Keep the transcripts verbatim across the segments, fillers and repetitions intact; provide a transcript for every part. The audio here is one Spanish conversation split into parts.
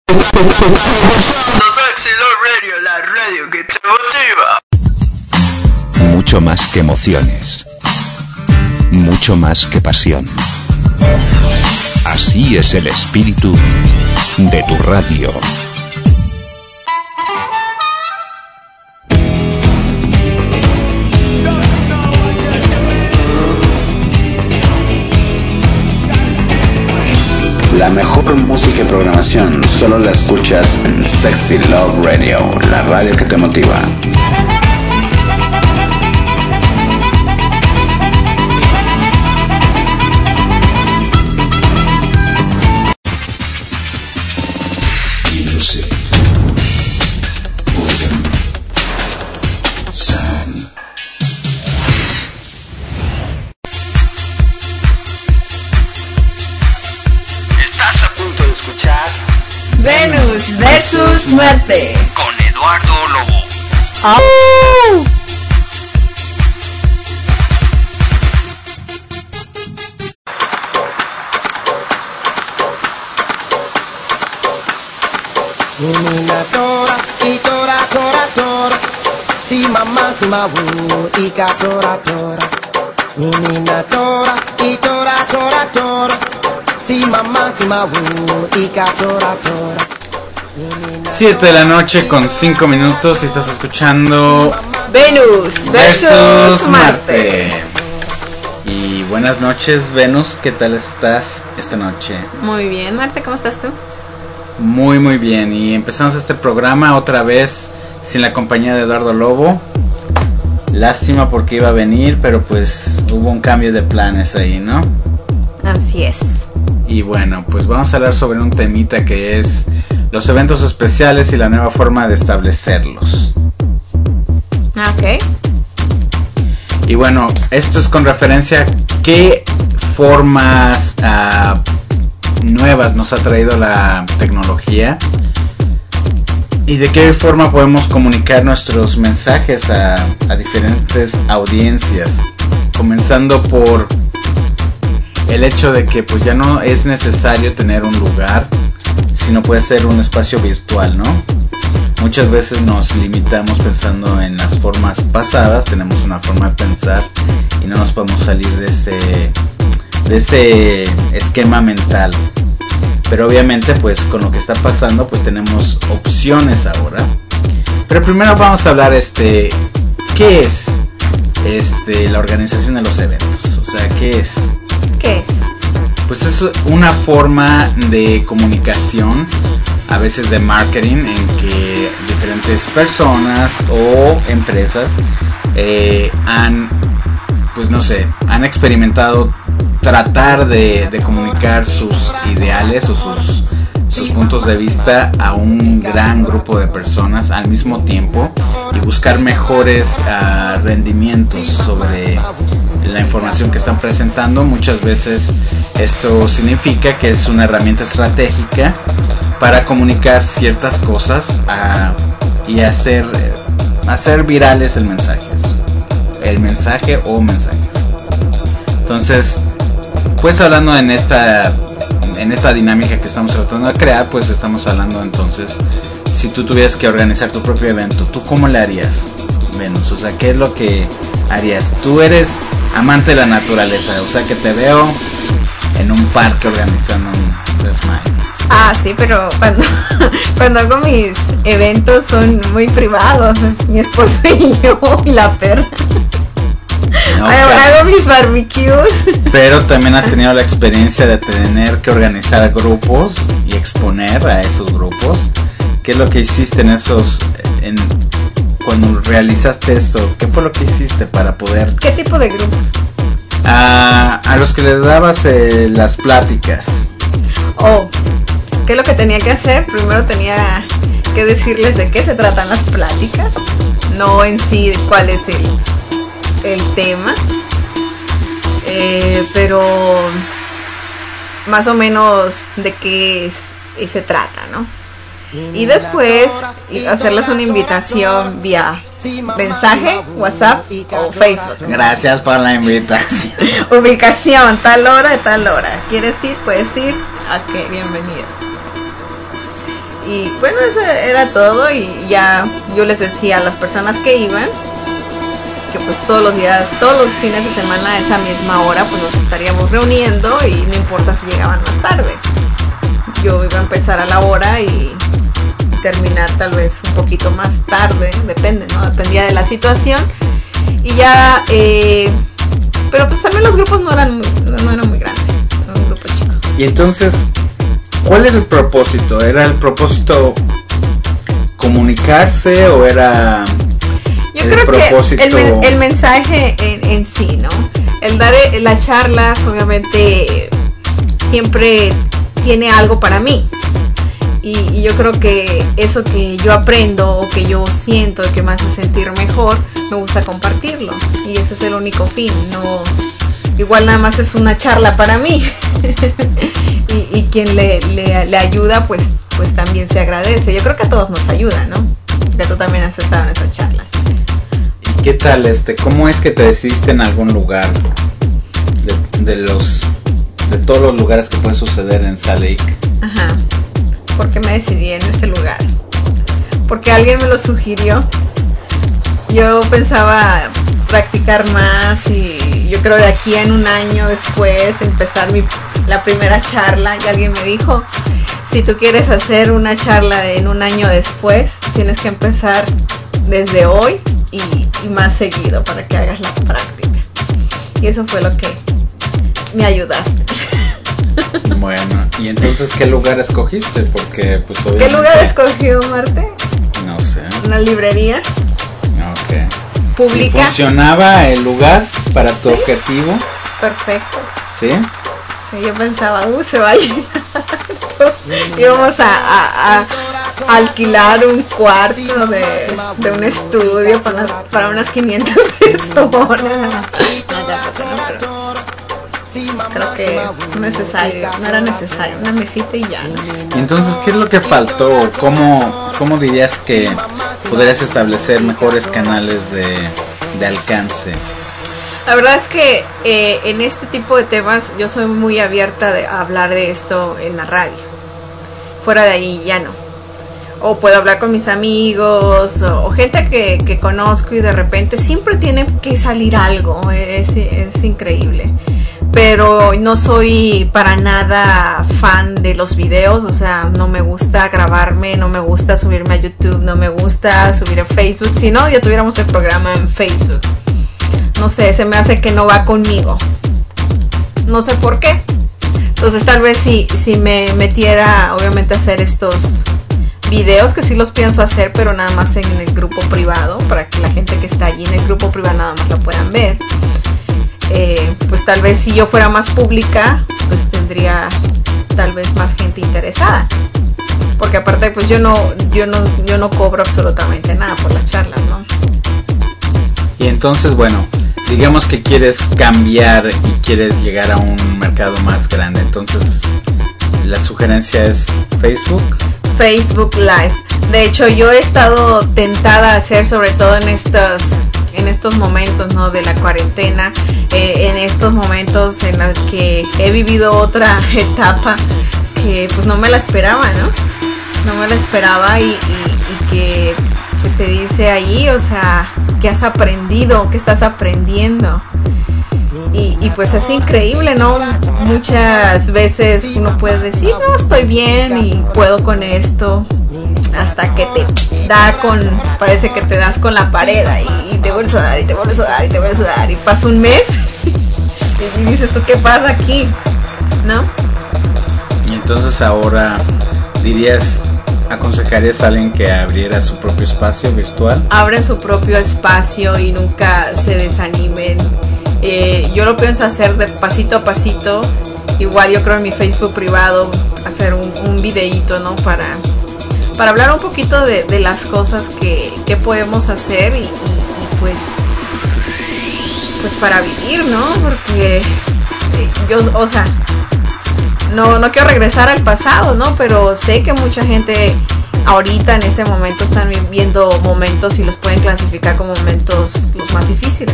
Sexy Love Radio, la radio que te motiva. Mucho más que emociones, mucho más que pasión. Así es el espíritu de tu radio. La mejor música y programación solo la escuchas en Sexy Love Radio, la radio que te motiva. Venus versus Marte con Eduardo Lobo. ¡Oh! Mina tora, y tora, tora, tora. Si mamá, si mawu, y ka tora, tora. Mina tora, y tora, tora, tora. Si mamá, si mawu, y ka tora, tora. siete de la noche con cinco minutos y estás escuchando Venus versus, versus Marte. Marte. Y buenas noches, Venus, ¿qué tal estás esta noche? Muy bien, Marte, ¿cómo estás tú? Muy muy bien, y empezamos este programa otra vez sin la compañía de Eduardo Lobo. Lástima porque iba a venir, pero pues hubo un cambio de planes ahí, ¿no? Así es. Y bueno, pues vamos a hablar sobre un temita que es los eventos especiales y la nueva forma de establecerlos. Ok. Y bueno, esto es con referencia a qué formas uh, nuevas nos ha traído la tecnología y de qué forma podemos comunicar nuestros mensajes a, a diferentes audiencias, comenzando por el hecho de que pues ya no es necesario tener un lugar, sino puede ser un espacio virtual, ¿no? Muchas veces nos limitamos pensando en las formas pasadas, tenemos una forma de pensar y no nos podemos salir de ese, de ese esquema mental. Pero obviamente pues con lo que está pasando pues tenemos opciones ahora. Pero primero vamos a hablar este, ¿qué es este, la organización de los eventos? O sea, ¿qué es? ¿Qué es? Pues es una forma de comunicación, a veces de marketing, en que diferentes personas o empresas eh, han, pues no sé, han experimentado tratar de, de comunicar sus ideales o sus, sus puntos de vista a un gran grupo de personas al mismo tiempo y buscar mejores uh, rendimientos sobre la información que están presentando. Muchas veces esto significa que es una herramienta estratégica para comunicar ciertas cosas uh, y hacer, hacer virales el mensaje, el mensaje o mensajes. Entonces, pues hablando en esta en esta dinámica que estamos tratando de crear, pues estamos hablando entonces, si tú tuvieras que organizar tu propio evento, ¿tú cómo le harías, Venus? O sea, ¿qué es lo que harías? Tú eres amante de la naturaleza, o sea que te veo en un parque organizando un desmayo. Ah, sí, pero cuando, cuando hago mis eventos son muy privados, es mi esposo y yo y la perra. Okay. Hago mis barbecues. Pero también has tenido la experiencia de tener que organizar grupos y exponer a esos grupos. ¿Qué es lo que hiciste en esos, en, cuando realizaste esto? ¿Qué fue lo que hiciste para poder? ¿Qué tipo de grupos? A, a los que les dabas eh, las pláticas. Oh, ¿qué es lo que tenía que hacer? Primero tenía que decirles de qué se tratan las pláticas, no en sí cuál es el el tema, eh, pero más o menos de qué es, y se trata, ¿no? Y después hacerles una invitación vía mensaje, WhatsApp o Facebook. Gracias por la invitación. Ubicación, tal hora de tal hora. ¿Quieres ir? Puedes ir. Ok, bienvenido. y bueno, eso era todo. Y ya yo les decía a las personas que iban que pues todos los días, todos los fines de semana a esa misma hora pues nos estaríamos reuniendo, y no importa si llegaban más tarde. Yo iba a empezar a la hora y terminar tal vez un poquito más tarde, depende, ¿no? Dependía de la situación. Y ya, eh, pero pues también los grupos no eran, no eran muy grandes, era un grupo chico. Y entonces, ¿cuál era el propósito? ¿Era el propósito comunicarse o era Yo el creo propósito? que el, men- el mensaje en, en sí, ¿no? El dar eh, las charlas, obviamente, siempre tiene algo para mí. Y, y yo creo que eso que yo aprendo o que yo siento que me hace sentir mejor, me gusta compartirlo. Y ese es el único fin. No, igual nada más es una charla para mí. y, y quien le, le, le ayuda, pues, pues también se agradece. Yo creo que a todos nos ayuda, ¿no? Que tú también has estado en esas charlas. ¿Y qué tal, este? ¿Cómo es que te decidiste en algún lugar de, de los de todos los lugares que puede suceder en Salt Lake? Ajá. ¿Por qué me decidí en ese lugar? Porque alguien me lo sugirió. Yo pensaba practicar más y yo creo de aquí en un año después empezar mi, la primera charla, y alguien me dijo, si tú quieres hacer una charla de, en un año después, tienes que empezar desde hoy y, y más seguido para que hagas la práctica. Y eso fue lo que me ayudaste. Bueno, ¿y entonces qué lugar escogiste? Porque pues obviamente... ¿Qué lugar escogió, Marte? No sé. Una librería. Ok. Pública. ¿Y funcionaba el lugar para tu Sí. objetivo? Perfecto. ¿Sí? Sí, yo pensaba, uh, se va a llenar. Íbamos a, a, a alquilar un cuarto de, de un estudio para unas, para unas quinientas personas. No, tampoco, no, pero creo que necesario, no era necesario, una mesita y ya. Y entonces, ¿qué es lo que faltó? ¿Cómo, cómo dirías que podrías establecer mejores canales de, de alcance? La verdad es que eh, en este tipo de temas yo soy muy abierta de, a hablar de esto en la radio. Fuera de ahí ya no. O puedo hablar con mis amigos o, o gente que, que conozco, y de repente siempre tiene que salir algo. Es, es increíble. Pero no soy para nada fan de los videos, o sea, no me gusta grabarme, no me gusta subirme a YouTube, no me gusta subir a Facebook. Si no, ya tuviéramos el programa en Facebook. No sé, se me hace que no va conmigo. No sé por qué. Entonces tal vez si, si me metiera, obviamente, a hacer estos videos, que sí los pienso hacer, pero nada más en el grupo privado, para que la gente que está allí en el grupo privado nada más lo puedan ver. Eh, pues tal vez si yo fuera más pública, pues tendría tal vez más gente interesada. Porque aparte pues yo no, yo no, yo no cobro absolutamente nada por las charlas, ¿no? Y entonces, bueno, digamos que quieres cambiar y quieres llegar a un mercado más grande. Entonces, la sugerencia es Facebook. Facebook Live. De hecho, yo he estado tentada a hacer, sobre todo en estos, en estos momentos, ¿no?, de la cuarentena, eh, en estos momentos en los que he vivido otra etapa que pues no me la esperaba, ¿no? No me la esperaba y, y, y que pues te dice ahí, o sea, ¿qué has aprendido? ¿Qué estás aprendiendo? Y, y pues es increíble, ¿no? Muchas veces uno puede decir, no, estoy bien y puedo con esto, hasta que te da con, parece que te das con la pared y, y te vuelves a dar y te vuelves a dar y te vuelves a dar y pasa un mes y dices, ¿tú qué pasa aquí? ¿No? Y entonces ahora dirías, ¿aconsejarías a alguien que abriera su propio espacio virtual? Abren su propio espacio y nunca se desanimen. Eh, yo lo pienso hacer de pasito a pasito. Igual yo creo en mi Facebook privado hacer un, un videíto, ¿no? Para, para hablar un poquito de, de las cosas que, que podemos hacer y, y, y pues, pues para vivir, ¿no? Porque eh, yo, o sea, no, no quiero regresar al pasado, ¿no? Pero sé que mucha gente ahorita en este momento están viviendo momentos y los pueden clasificar como momentos los más difíciles.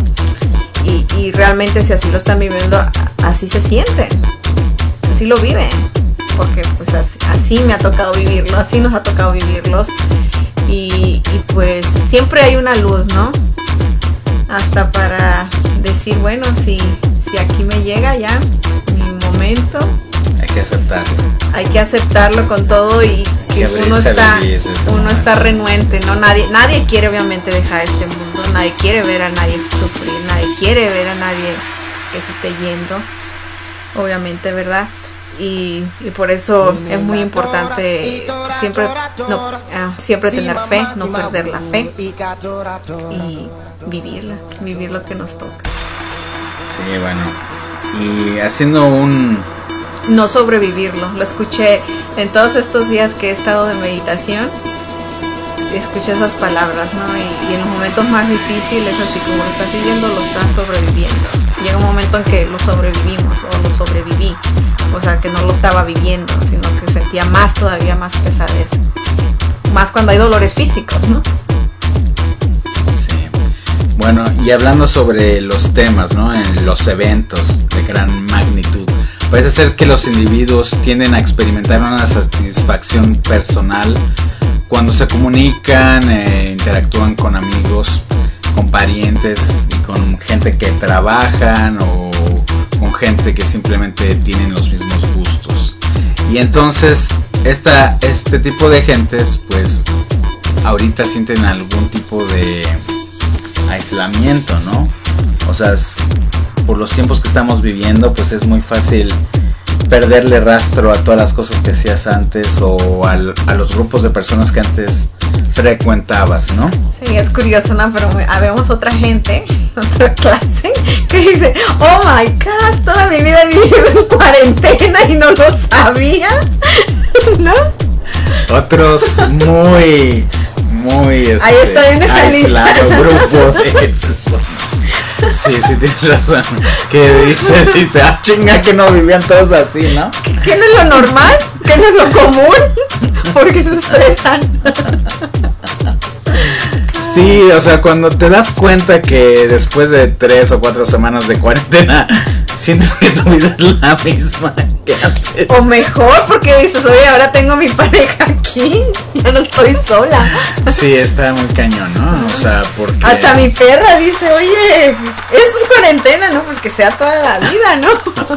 Y, y realmente si así lo están viviendo, así se sienten, así lo viven. porque pues así, así me ha tocado vivirlo, así nos ha tocado vivirlos. Y, y pues siempre hay una luz, ¿no? Hasta para decir, bueno, si, si aquí me llega ya mi momento, hay que aceptarlo. Hay que aceptarlo con todo y que uno está, uno está renuente, ¿no? Nadie, nadie quiere obviamente dejar este mundo, nadie quiere ver a nadie sufrir, nadie quiere ver a nadie que se esté yendo, obviamente, ¿verdad? Y, y por eso es muy importante siempre, no, uh, siempre tener fe, no perder la fe y vivirla, vivir lo que nos toca. Sí, bueno, y haciendo un... no sobrevivirlo, lo escuché en todos estos días que he estado de meditación, escuché esas palabras, ¿no? Y, y en los momentos más difíciles, así como lo estás viviendo, lo estás sobreviviendo. Llega un momento en que lo sobrevivimos o lo sobreviví, o sea que no lo estaba viviendo, sino que sentía más, todavía más pesadez, más cuando hay dolores físicos, ¿no? Sí. Bueno, y hablando sobre los temas, ¿no? En los eventos de gran magnitud, parece ser que los individuos tienden a experimentar una satisfacción personal cuando se comunican, eh, interactúan con amigos, con parientes y con gente que trabajan o con gente que simplemente tienen los mismos gustos. Y entonces esta, este tipo de gentes pues ahorita sienten algún tipo de aislamiento, ¿no? O sea, es, por los tiempos que estamos viviendo pues es muy fácil perderle rastro a todas las cosas que hacías antes o al, a los grupos de personas que antes frecuentabas, ¿no? Sí, es curioso, ¿no? Pero habemos otra gente, otra clase, que dice, oh my gosh, toda mi vida he vivido en cuarentena y no lo sabía, ¿no? Otros muy, muy este, ahí está en esa aislado lista. Grupo de personas. Sí, sí, tienes razón. Que dice, dice, ah, chinga, que no vivían todos así, ¿no? ¿Qué no es lo normal? ¿Qué no es lo común? Porque se estresan. Sí, o sea, cuando te das cuenta que después de tres o cuatro semanas de cuarentena sientes que tu vida es la misma que antes. O mejor, porque dices, oye, ahora tengo mi pareja aquí, ya no estoy sola. Sí, está muy cañón, ¿no? O sea, porque... hasta mi perra dice, oye, esto es cuarentena, ¿no? Pues que sea toda la vida, ¿no?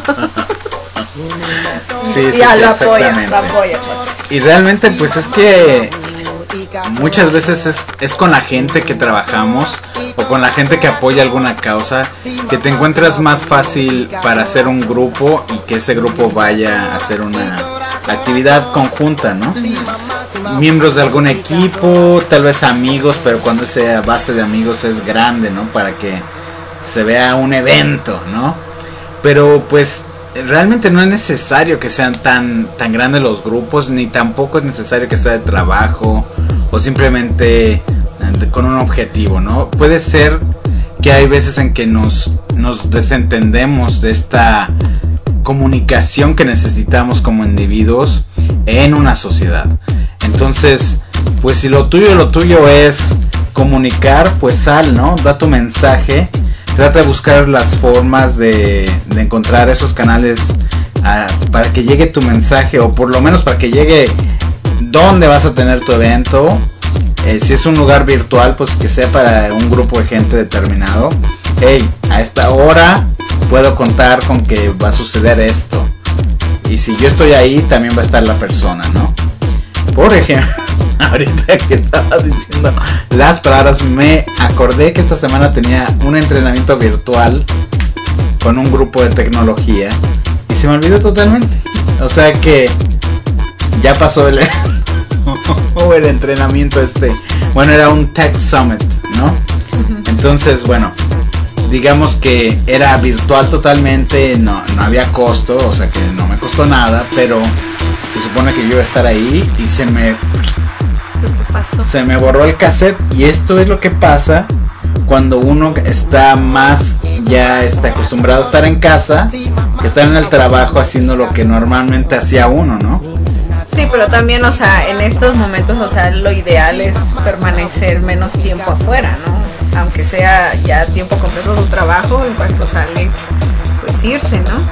Sí, sí, ya sí, lo apoya, exactamente. lo apoya. Pues. Y realmente pues es que muchas veces es, es con la gente que trabajamos o con la gente que apoya alguna causa que te encuentras más fácil para hacer un grupo y que ese grupo vaya a hacer una actividad conjunta, ¿no? Miembros de algún equipo, tal vez amigos, pero cuando esa base de amigos es grande, ¿no? Para que se vea un evento, ¿no? Pero pues realmente no es necesario que sean tan, tan grandes los grupos, ni tampoco es necesario que sea de trabajo o simplemente de, con un objetivo, ¿no? Puede ser que hay veces en que nos, nos desentendemos de esta comunicación que necesitamos como individuos en una sociedad. Entonces, pues si lo tuyo, lo tuyo es comunicar, pues sal, ¿no? Da tu mensaje. Trata de buscar las formas de, de encontrar esos canales uh, para que llegue tu mensaje, o por lo menos para que llegue dónde vas a tener tu evento. Eh, si es un lugar virtual, pues que sea para un grupo de gente determinado. Hey, a esta hora puedo contar con que va a suceder esto. Y si yo estoy ahí, también va a estar la persona, ¿no? Por ejemplo, ahorita que estaba diciendo las palabras, me acordé que esta semana tenía un entrenamiento virtual con un grupo de tecnología y se me olvidó totalmente. O sea que ya pasó el, el entrenamiento este. Bueno, era un Tech Summit, ¿no? Entonces, bueno, digamos que era virtual totalmente, no, no había costo, o sea que no me costó nada, pero se supone que yo iba a estar ahí y se me se me borró el cassette. Y esto es lo que pasa cuando uno está más ya está acostumbrado a estar en casa que estar en el trabajo haciendo lo que normalmente hacía uno, ¿no? Sí, pero también, o sea, en estos momentos, o sea, lo ideal es permanecer menos tiempo afuera, ¿no? Aunque sea ya tiempo completo su trabajo, en cuanto sale, pues irse, ¿no?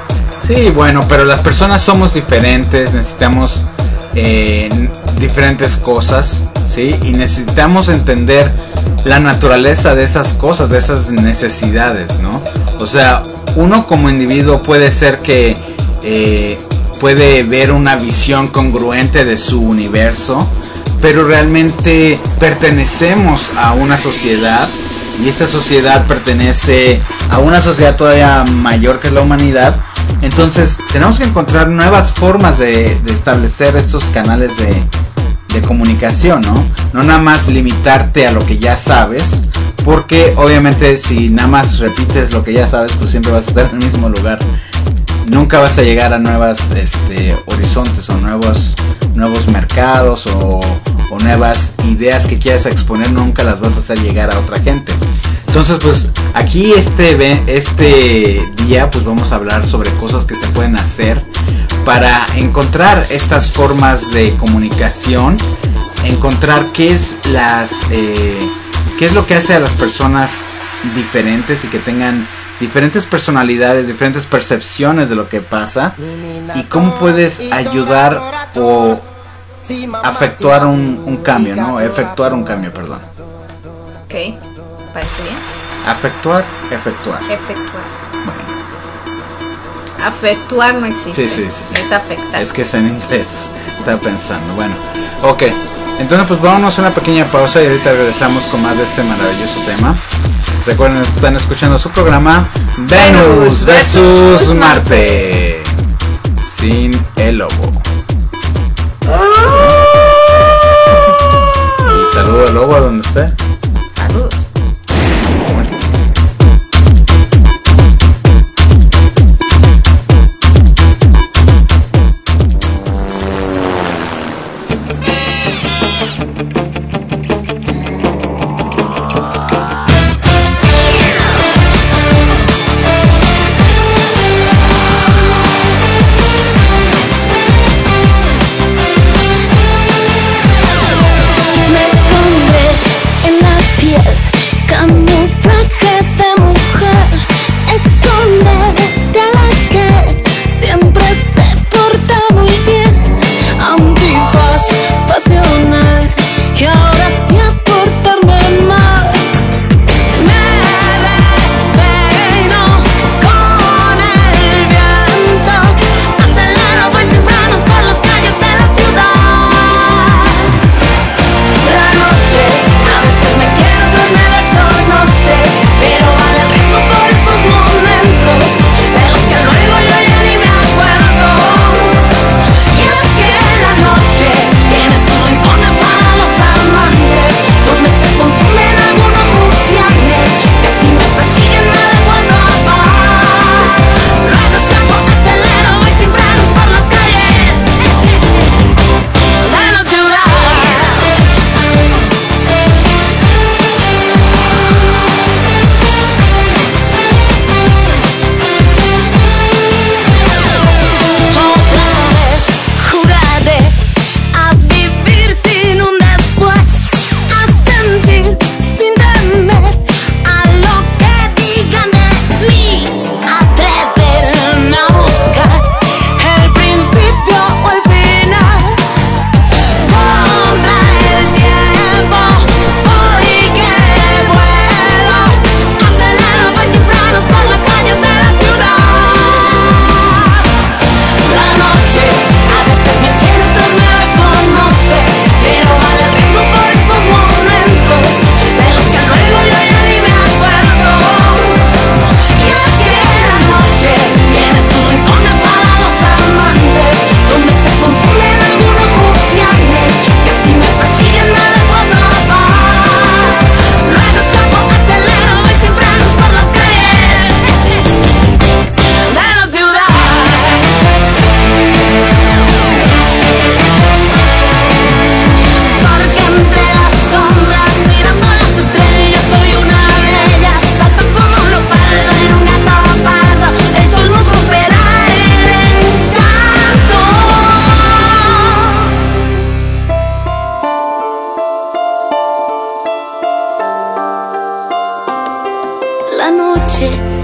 Sí, bueno, pero las personas somos diferentes, necesitamos eh, diferentes cosas, ¿sí? Y necesitamos entender la naturaleza de esas cosas, de esas necesidades, ¿no? O sea, uno como individuo puede ser que eh, puede ver una visión congruente de su universo, pero realmente pertenecemos a una sociedad y esta sociedad pertenece a una sociedad todavía mayor que es la humanidad. Entonces tenemos que encontrar nuevas formas de, de establecer estos canales de, de comunicación, ¿no? No nada más limitarte a lo que ya sabes, porque obviamente si nada más repites lo que ya sabes, pues siempre vas a estar en el mismo lugar. Nunca vas a llegar a nuevos este, horizontes o nuevos, nuevos mercados o, o nuevas ideas que quieras exponer, nunca las vas a hacer llegar a otra gente. Entonces pues aquí este, este día pues vamos a hablar sobre cosas que se pueden hacer para encontrar estas formas de comunicación, encontrar qué es, las, eh, qué es lo que hace a las personas diferentes y que tengan diferentes personalidades, diferentes percepciones de lo que pasa y cómo puedes ayudar o efectuar un, un cambio, ¿no? Efectuar un cambio, perdón. Ok, parece bien. Afectuar, efectuar. Efectuar. Bueno. Afectuar no existe. Sí, sí, sí, sí. Es afectar. Es que es en inglés. Estaba pensando. Bueno, ok. Entonces pues vámonos a una pequeña pausa y ahorita regresamos con más de este maravilloso tema. Recuerden, están escuchando su programa Venus versus Marte sin el lobo. Y saludo al lobo a donde esté. Saludos.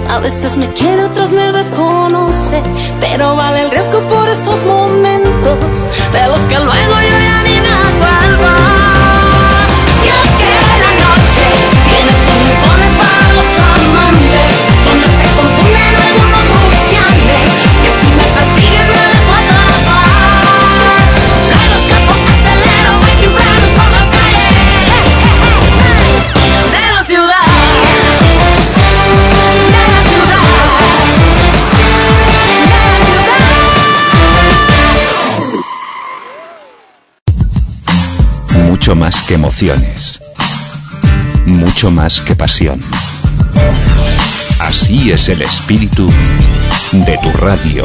A veces me quiere, otras me desconoce, pero vale el riesgo por esos momentos de los que luego yo ya ni me acuerdo. Y es que la noche tiene sus rincones para los amantes, donde se confunden algunos rufianes que si me persiguen me dejo atrapar. Luego escapo, acelero, voy sin frenos por las calles de la ciudad. Mucho más que emociones, mucho más que pasión. Así es el espíritu de tu radio.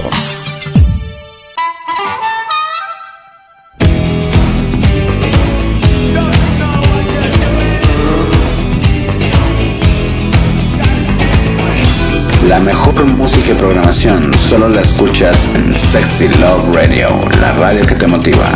La mejor música y programación solo la escuchas en Sexy Love Radio, la radio que te motiva.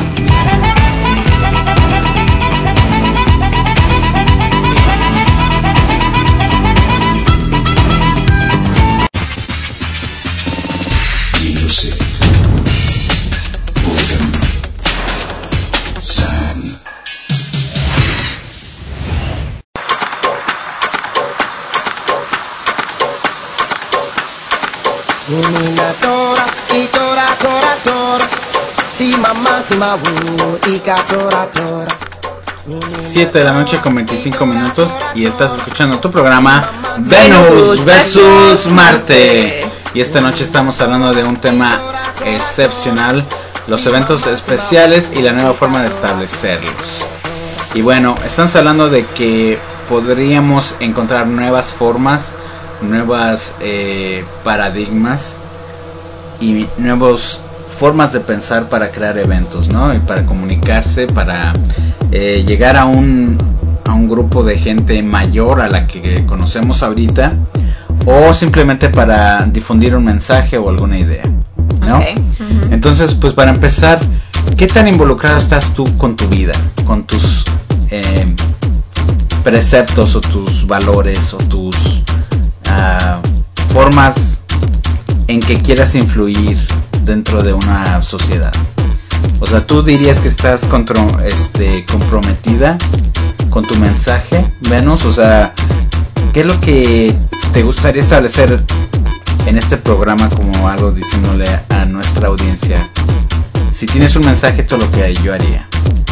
Nina tora, y tora, tora, tora. Si mamá, si mabu, y tora, tora. siete de la noche con veinticinco minutos y estás escuchando tu programa Venus versus Marte. Y esta noche estamos hablando de un tema excepcional, los eventos especiales y la nueva forma de establecerlos. Y bueno, estamos hablando de que podríamos encontrar nuevas formas, nuevas eh, paradigmas y nuevas formas de pensar para crear eventos, ¿no? Y para comunicarse, para eh, llegar a un a un grupo de gente mayor a la que conocemos ahorita, o simplemente para difundir un mensaje o alguna idea, ¿no? Okay. Uh-huh. Entonces, pues para empezar, ¿qué tan involucrado estás tú con tu vida, con tus eh, preceptos o tus valores o tus Uh, formas en que quieras influir dentro de una sociedad? O sea, ¿tú dirías que estás contro, este, comprometida con tu mensaje, Venus? O sea, ¿qué es lo que te gustaría establecer en este programa como algo diciéndole a nuestra audiencia? Si tienes un mensaje, todo lo que yo haría.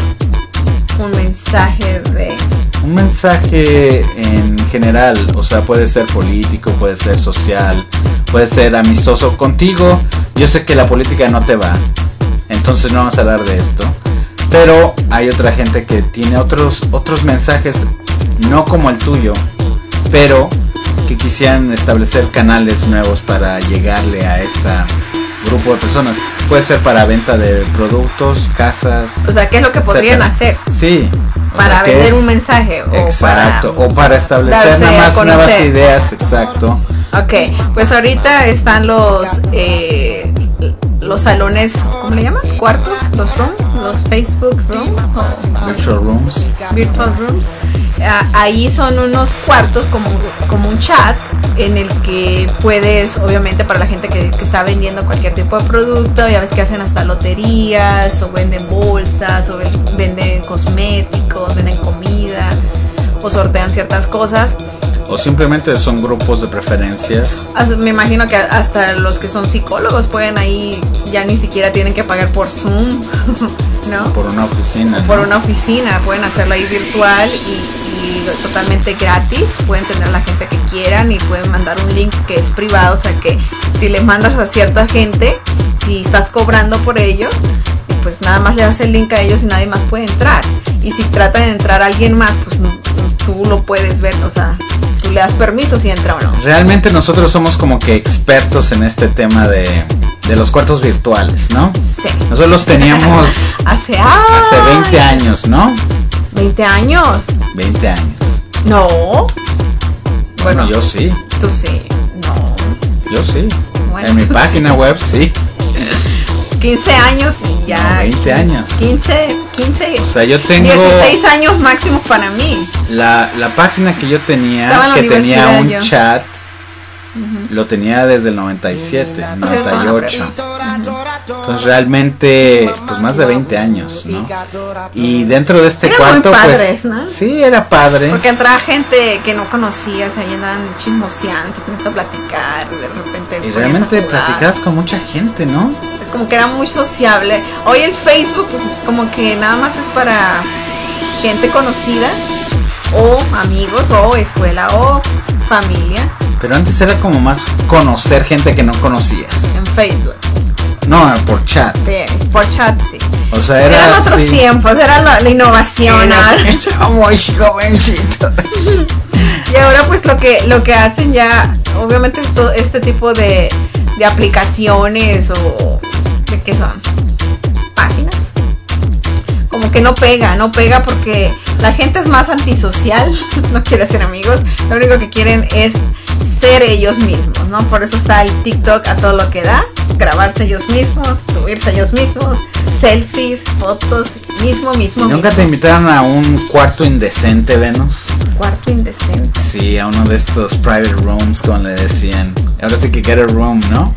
Un mensaje de... Un mensaje en general, o sea, puede ser político, puede ser social, puede ser amistoso contigo. Yo sé que la política no te va, entonces no vamos a hablar de esto. Pero hay otra gente que tiene otros otros mensajes, no como el tuyo, pero que quisieran establecer canales nuevos para llegarle a este grupo de personas. Puede ser para venta de productos, casas. O sea, ¿qué es lo que podrían hacer? Sí. Para sea, vender es, un mensaje. O exacto. Para o para establecer nada más nuevas ideas. Exacto. Ok, pues ahorita están los eh, los salones, ¿cómo le llaman? ¿Cuartos? ¿Los rooms? ¿Los Facebook rooms? Virtual rooms. Virtual rooms. Uh, ahí son unos cuartos como, como un chat en el que puedes, obviamente para la gente que, que está vendiendo cualquier tipo de producto, ya ves que hacen hasta loterías o venden bolsas o venden cosméticos, venden comida o sortean ciertas cosas. O simplemente son grupos de preferencias. Me imagino que hasta los que son psicólogos pueden ahí, ya ni siquiera tienen que pagar por Zoom, ¿no? Por una oficina. ¿no? Por una ¿no? oficina, pueden hacerlo ahí virtual y, y totalmente gratis. Pueden tener la gente que quieran y pueden mandar un link que es privado, o sea que si le mandas a cierta gente, si estás cobrando por ello, pues nada más le das el link a ellos y nadie más puede entrar. Y si trata de entrar alguien más, pues no, tú lo puedes ver, o sea, tú le das permiso si entra o no. Realmente nosotros somos como que expertos en este tema de, de los cuartos virtuales, ¿no? Sí. Nosotros los teníamos hace años. Hace veinte años, ¿no? ¿veinte años? veinte años. No. Bueno, bueno yo sí. Tú sí. No. Yo sí. Bueno, en mi página sí. web sí. quince años y ya. No, veinte años. quince, quince. O sea, yo tengo dieciséis años máximo para mí. La, la página que yo tenía, que tenía un yo. chat, Uh-huh. Lo tenía desde el noventa y siete, uh-huh. noventa y ocho. Uh-huh. Entonces realmente, pues más de veinte años, ¿no? Y dentro de este Eran cuarto, muy padres, pues, ¿no? Sí, era padre. Porque entraba gente que no conocías, ahí andaban chismoseando, te ponías a platicar, de repente. Y realmente platicabas con mucha gente, ¿no? Como que era muy sociable. Hoy el Facebook, pues, como que nada más es para gente conocida, o amigos, o escuela, o familia. Pero antes era como más conocer gente que no conocías. En Facebook. No, por chat. Sí, por chat, sí. O sea, era eran otros sí. tiempos, era la, la innovación. Era muy jovencito. Y ahora pues lo que lo que hacen ya, obviamente esto, este tipo de, de aplicaciones o de qué son páginas, como que no pega, no pega porque la gente es más antisocial, no quiere ser amigos, lo único que quieren es ser ellos mismos, ¿no? Por eso está el TikTok a todo lo que da, grabarse ellos mismos, subirse ellos mismos, selfies, fotos, mismo, mismo, ¿Y nunca mismo. te invitaron a un cuarto indecente, Venus? Cuarto indecente. Sí, a uno de estos private rooms, como le decían. Ahora sí que get a room, ¿no?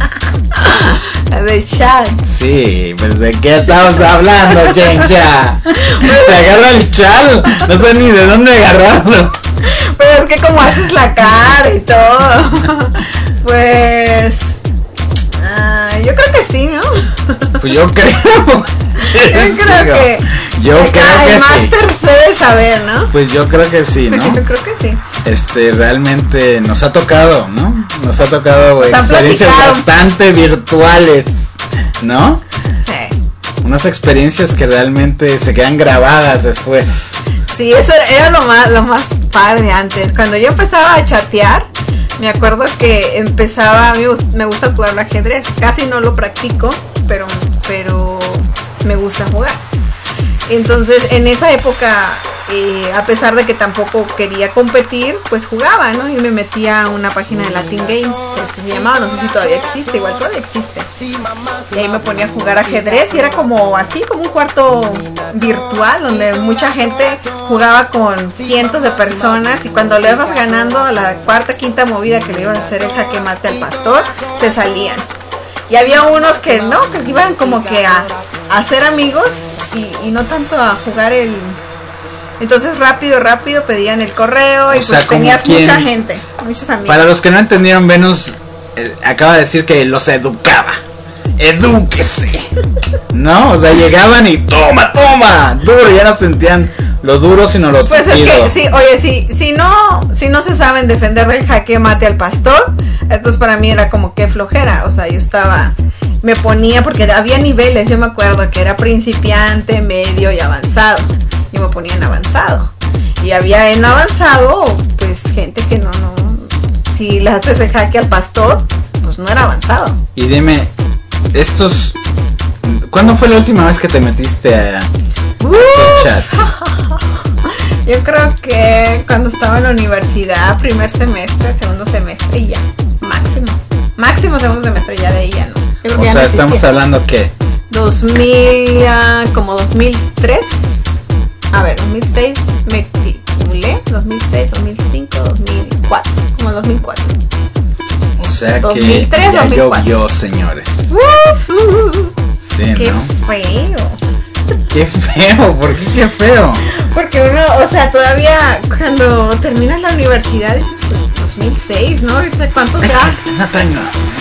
De chat. Sí, pues ¿de qué estamos hablando, Jane? Ya. Se agarra el chal. No sé ni de dónde agarrarlo. Pero es que como haces la cara y todo. Pues uh, yo creo que sí, ¿no? Pues yo creo. Yo creo que Yo el, creo que el sí. máster se debe saber, ¿no? Pues yo creo que sí, ¿no? Yo creo que sí. Este, realmente nos ha tocado, ¿no? Nos ha tocado Nos experiencias platicado. bastante virtuales, ¿no? Sí. Unas experiencias que realmente se quedan grabadas después. Sí, eso era lo más, lo más padre antes. Cuando yo empezaba a chatear, me acuerdo que empezaba, a mí me gusta jugar al ajedrez. Casi no lo practico, pero, pero me gusta jugar. Entonces, en esa época, eh, a pesar de que tampoco quería competir, pues jugaba, ¿no? Y me metía a una página de Latin Games, se, se llamaba, no sé si todavía existe, igual todavía existe. Y ahí me ponía a jugar ajedrez y era como así, como un cuarto virtual donde mucha gente jugaba con cientos de personas y cuando le ibas ganando a la cuarta, quinta movida que le ibas a hacer el jaque mate al pastor, se salían. Y había unos que no, que iban como que a, a ser amigos y, y no tanto a jugar el... Entonces rápido, rápido pedían el correo y O sea, pues como tenías quien- mucha gente, muchos amigos. Para los que no entendieron, Venus eh, acaba de decir que los educaba. Edúquese. ¿No? O sea, llegaban y toma, toma, duro, ya no sentían lo duro sino lo Pues es tupido. que, sí, oye, si, si no si no se saben defender del jaque mate al pastor, entonces para mí era como que flojera, o sea, yo estaba, me ponía, porque había niveles, yo me acuerdo que era principiante, medio y avanzado, yo me ponía en avanzado, y había en avanzado, pues gente que no, no, si le haces el jaque al pastor, pues no era avanzado. Y dime, estos... ¿Cuándo fue la última vez que te metiste a, a estos chats? Yo creo que cuando estaba en la universidad, primer semestre, segundo semestre y ya, máximo. Máximo segundo semestre, ya de ahí ya no. Yo creo que O ya sea, no estamos existía. hablando que... dos mil, ah, como dos mil tres. A ver, dos mil seis me titulé, dos mil seis, dos mil cinco, dos mil cuatro, como dos mil cuatro. O sea dos mil tres, que ya dos mil cuatro. llovió, señores. Uf, uh, Sí, ¡qué ¿no? feo! Qué feo, ¿por qué qué feo? Porque uno, o sea, todavía cuando terminas la universidad, dices, pues dos mil seis, ¿no? Ahorita, ¿cuántos Es ya? que no tengo.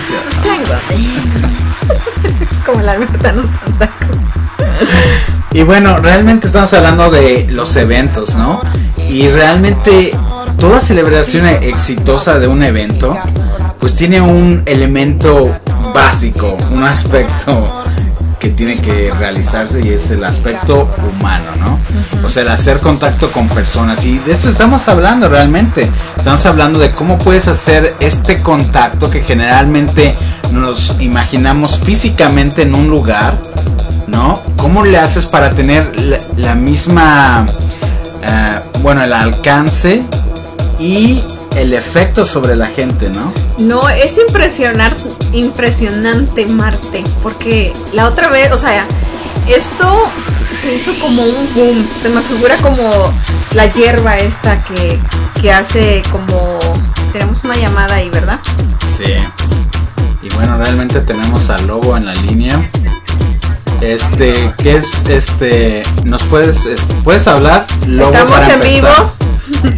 Tengo. Como la Alberta no Santa Cruz. Y bueno, realmente estamos hablando de los eventos, ¿no? Y realmente toda celebración exitosa de un evento, pues tiene un elemento básico, un aspecto que tiene que realizarse y es el aspecto humano, ¿no? O sea, el hacer contacto con personas, y de esto estamos hablando realmente. Estamos hablando de cómo puedes hacer este contacto que generalmente nos imaginamos físicamente en un lugar, ¿no? ¿Cómo le haces para tener la, la misma, uh, bueno, el alcance y el efecto sobre la gente, ¿no? No, es impresionar, impresionante, Marte, porque la otra vez, o sea, esto se hizo como un boom, se me figura como la hierba esta que, que hace como tenemos una llamada ahí, ¿verdad? Sí. Y bueno, realmente tenemos a Lobo en la línea. Este, ¿qué es este? ¿Nos puedes este, puedes hablar, Lobo? Estamos para en empezar? vivo.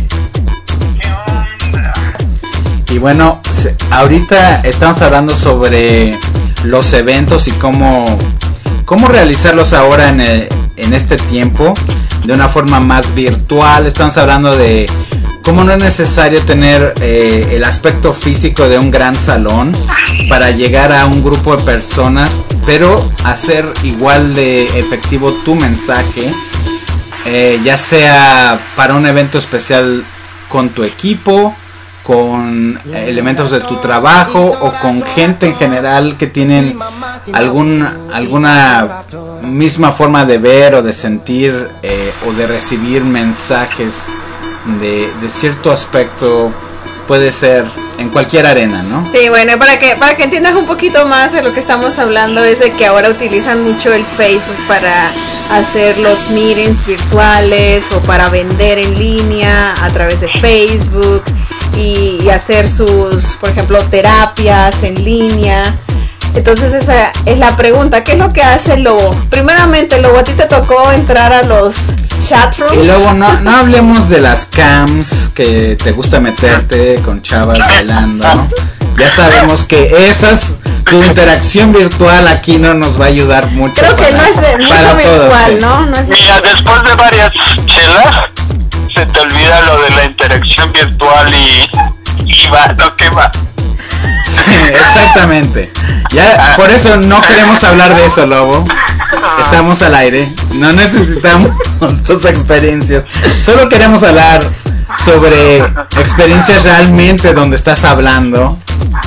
Y bueno, se- ahorita estamos hablando sobre los eventos y cómo cómo realizarlos ahora en el- en este tiempo de una forma más virtual. Estamos hablando de cómo no es necesario tener eh, el aspecto físico de un gran salón para llegar a un grupo de personas, pero hacer igual de efectivo tu mensaje, eh, ya sea para un evento especial con tu equipo, con elementos de tu trabajo o con gente en general que tienen algún, alguna misma forma de ver o de sentir eh, o de recibir mensajes de, de cierto aspecto. Puede ser en cualquier arena, ¿no? Sí, bueno, para que para que entiendas un poquito más de lo que estamos hablando, es de que ahora utilizan mucho el Facebook para hacer los meetings virtuales o para vender en línea a través de Facebook y, y hacer sus, por ejemplo, terapias en línea. Entonces esa es la pregunta, ¿qué es lo que hace el Lobo? Primeramente, Lobo, a ti te tocó entrar a los chat rooms. Y luego no, no hablemos de las cams que te gusta meterte con chavas bailando, ¿no? Ya sabemos que esas, tu interacción virtual aquí no nos va a ayudar mucho. Creo que para- no es de mucho para todos, virtual, sí. ¿no? No es Mira, después de varias chelas, se te olvida lo de la interacción virtual y, y va, lo que va. Sí, exactamente. Ya, por eso no queremos hablar de eso, Lobo. Estamos al aire. No necesitamos tus experiencias. Solo queremos hablar sobre experiencias realmente donde estás hablando.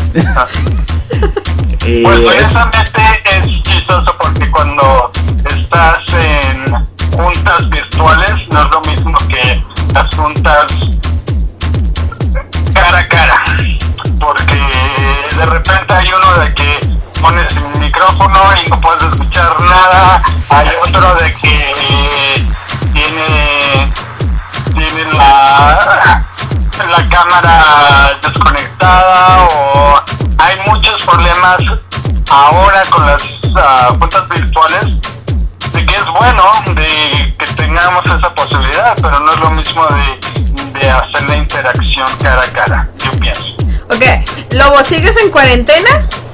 Y Pues es- honestamente es chistoso porque cuando estás en juntas virtuales no es lo mismo que las juntas cara a cara, porque de repente hay uno de que pones el micrófono y no puedes escuchar nada, hay otro de que tiene tiene la la cámara desconectada, o hay muchos problemas ahora con las uh, juntas virtuales, de que es bueno de que tengamos esa posibilidad, pero no es lo mismo de, de hacer la interacción cara a cara, yo pienso. Ok, Lobo, ¿sigues en cuarentena?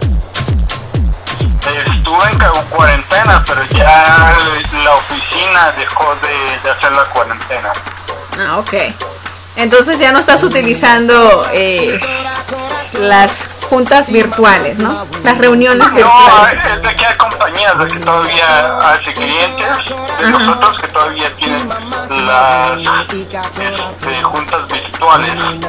Estuve en ca- cuarentena, pero ya la oficina dejó de, de hacer la cuarentena. Ah, ok. Entonces ya no estás utilizando eh, las juntas virtuales, ¿no? Las reuniones No, virtuales. es de que hay compañías de que todavía hace clientes de Ajá. nosotros que todavía tienen las este, juntas virtuales,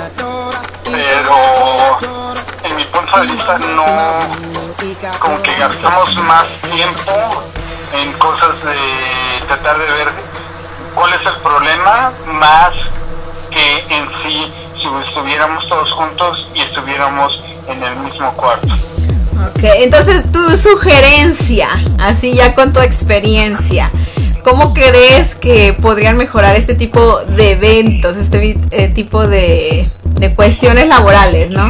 pero en mi punto de vista no, como que gastamos más tiempo en cosas de tratar de ver cuál es el problema, más que en sí si estuviéramos todos juntos y estuviéramos en el mismo cuarto. Ok, entonces tu sugerencia, así ya con tu experiencia, ¿cómo crees que podrían mejorar este tipo de eventos, este vi- eh, tipo de, de cuestiones laborales, ¿no?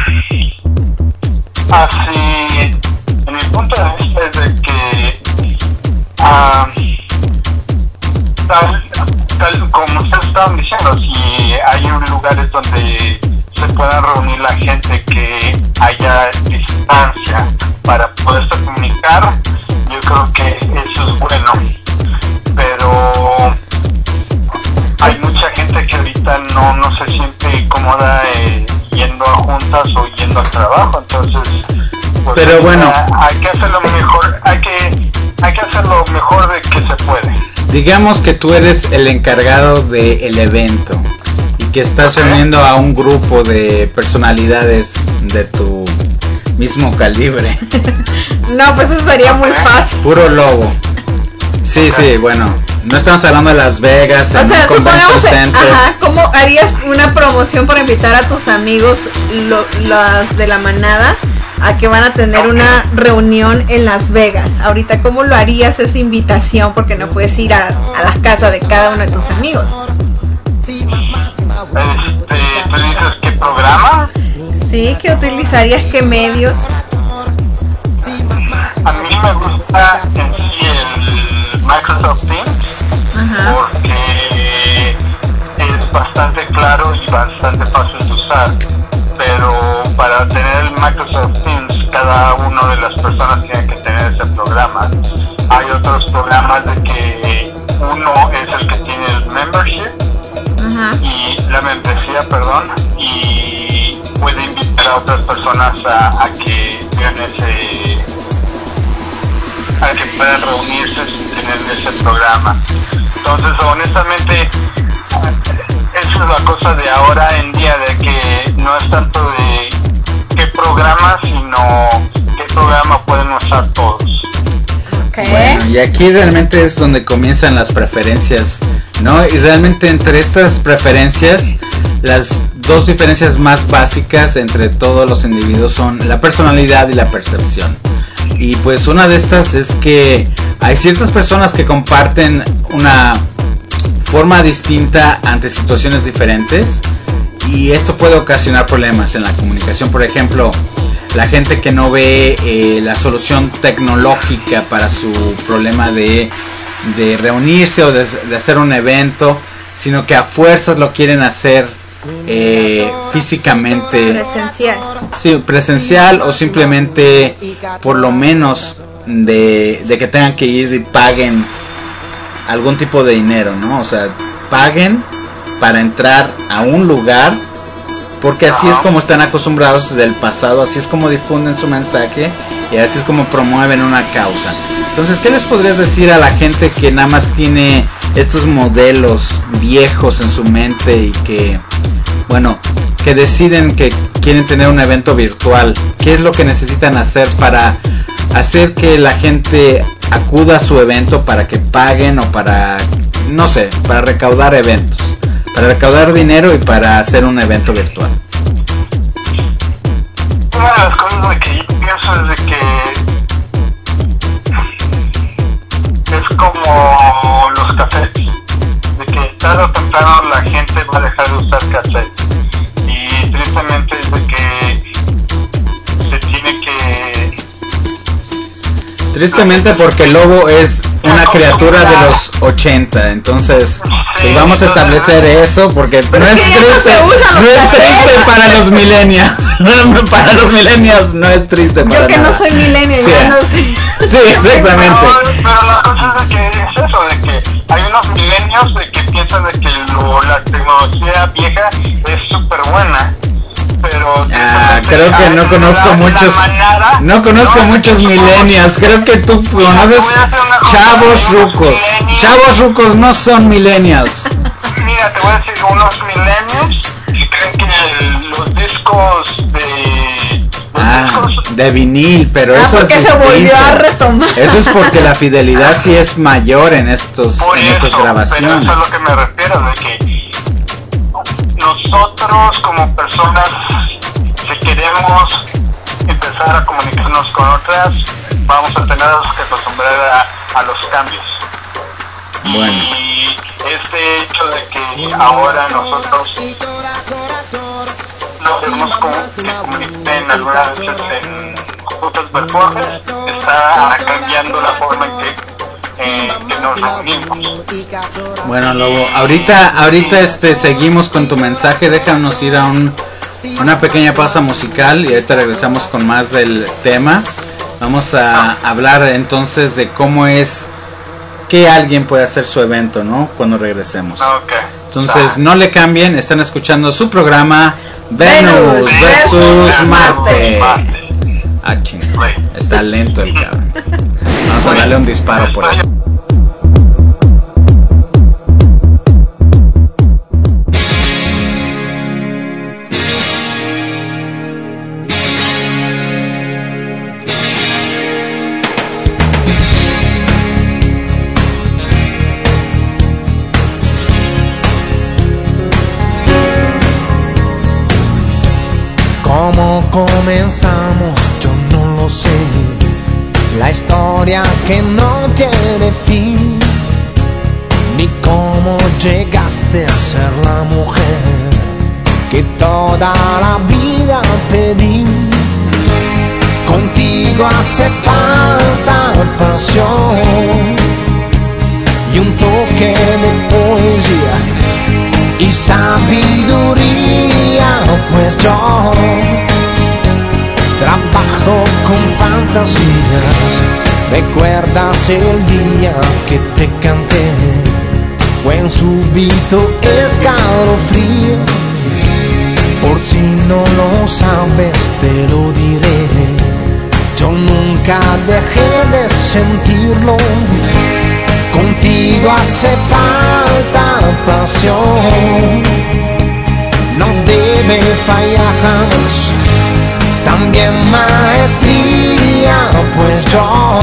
Así, en mi punto de vista es de que ah, tal, tal como ustedes estaban diciendo, si hay un lugares donde se pueda reunir la gente, que haya distancia para poderse comunicar, yo creo que eso es bueno, pero hay mucha gente que ahorita no, no se siente cómoda eh, yendo a juntas o yendo al trabajo, entonces pues, Pero ahorita bueno. hay que hacerlo mejor, hay que hay que hacerlo mejor de que se puede. digamos que tú eres el encargado del evento y que estás reuniendo a un grupo de personalidades de tu mismo calibre. No, pues eso sería muy fácil. Puro Lobo. Sí, sí, bueno. No estamos hablando de Las Vegas, O en sea, un convention supongamos, eh, center. ajá, ¿cómo harías una promoción para invitar a tus amigos, lo- las de la manada, a que van a tener una reunión en Las Vegas? Ahorita, ¿cómo lo harías esa invitación? Porque no puedes ir a, a la casa de cada uno de tus amigos. Este, tú dices que programa. Sí, ¿qué utilizarías? ¿Qué medios? A mí me gusta en sí el Microsoft Teams. Ajá. Porque es bastante claro y bastante fácil de usar. Pero para tener el Microsoft Teams, cada una de las personas tiene que tener ese programa. Hay otros programas de que uno es el que tiene el membership. Ajá. Y la membresía, perdón, y puede invitar a otras personas a, a que vean ese, a que puedan reunirse sin tener ese programa. Entonces, honestamente, esa es la cosa de ahora en día, de que no es tanto de qué programa, sino qué programa pueden usar todos. Okay. Bueno, y aquí realmente es donde comienzan las preferencias, ¿no? Y realmente entre estas preferencias, las dos diferencias más básicas entre todos los individuos son la personalidad y la percepción. Y pues una de estas es que hay ciertas personas que comparten una forma distinta ante situaciones diferentes, y esto puede ocasionar problemas en la comunicación. Por ejemplo, la gente que no ve eh, la solución tecnológica para su problema de, de reunirse o de, de hacer un evento, sino que a fuerzas lo quieren hacer eh, físicamente. Presencial. Sí, presencial, o simplemente por lo menos de, de que tengan que ir y paguen algún tipo de dinero, ¿no? O sea, paguen para entrar a un lugar, porque así es como están acostumbrados del pasado, así es como difunden su mensaje y así es como promueven una causa. Entonces, ¿qué les podrías decir a la gente que nada más tiene estos modelos viejos en su mente y que, bueno, que deciden que quieren tener un evento virtual? ¿Qué es lo que necesitan hacer para hacer que la gente acuda a su evento, para que paguen o para, no sé, para recaudar eventos, para recaudar dinero y para hacer un evento virtual? Una de las cosas de que yo pienso es de que es como los cassettes, de que tarde o temprano la gente va a dejar de usar cassettes, y tristemente es de que se tiene que... Tristemente, porque el lobo es una criatura de los ochenta, entonces pues vamos a establecer eso, porque no es triste, no es triste para los millennials, para los millennials no es triste para Yo que nada. no soy millennial, Sí. ya no sé. Sí, exactamente. Pero, pero la cosa es de que es eso, de que hay unos millennials de que piensan de que lo, la tecnología vieja es súper buena. Pero Ah, creo que no conozco muchos, no conozco muchos millennials. Creo que tú conoces chavos rucos. Chavos rucos no son millennials. Mira, te voy a decir, unos millennials que creen que los discos de... Los Ah, discos, de vinil, pero Ah, eso es porque se volvió distinto. a retomar. Eso es porque la fidelidad sí es mayor en estos, por en eso, estas pero grabaciones. eso es a lo que me refiero, de que nosotros como personas, si queremos empezar a comunicarnos con otras, vamos a tener que acostumbrar a, a los cambios. Bueno. Y este hecho de que ahora nosotros nos hemos comunicado en algunas veces en otras versiones, está cambiando la forma en que Eh, que nos reunimos. Bueno, Lobo, ahorita, ahorita este seguimos con tu mensaje. Déjanos ir a un, una pequeña pausa musical y ahorita regresamos con más del tema. Vamos a hablar entonces de cómo es que alguien puede hacer su evento, ¿no? Cuando regresemos. Okay. Entonces no le cambien, están escuchando su programa Venus versus Marte. Ah, ching, está lento el cabrón. Vamos a darle un disparo por eso. ¿Cómo comenzamos? Yo no lo sé. La historia que no tiene fin, ni cómo llegaste a ser la mujer que toda la vida pedí. Contigo hace falta pasión y un toque de poesía y sabiduría, pues yo trabajo con fantasías. ¿Recuerdas el día que te canté? Fue en súbito escalofrío. Por si no lo sabes te lo diré, yo nunca dejé de sentirlo. Contigo hace falta pasión, no debe fallar jamás. También maestría, pues yo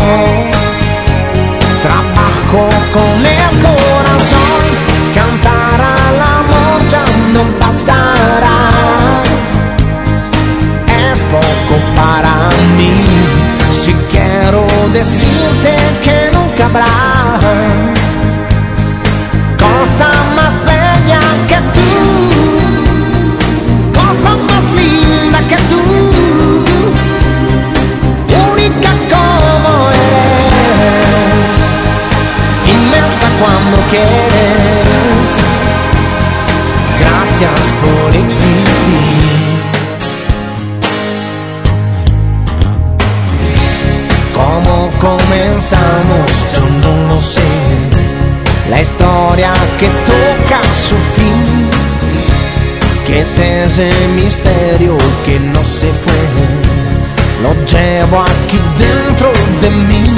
trabajo con el corazón. Cantar al amor ya no bastará, es poco para mí. Si quiero decirte que nunca habrá cosa más bella que tú, cosa más linda que tú, única como eres, inmensa cuando quieres. Gracias por existir. ¿Cómo comenzamos? Yo no lo sé. La historia que toca su fin, que es ese misterio que no se fue, lo llevo aquí dentro de mí.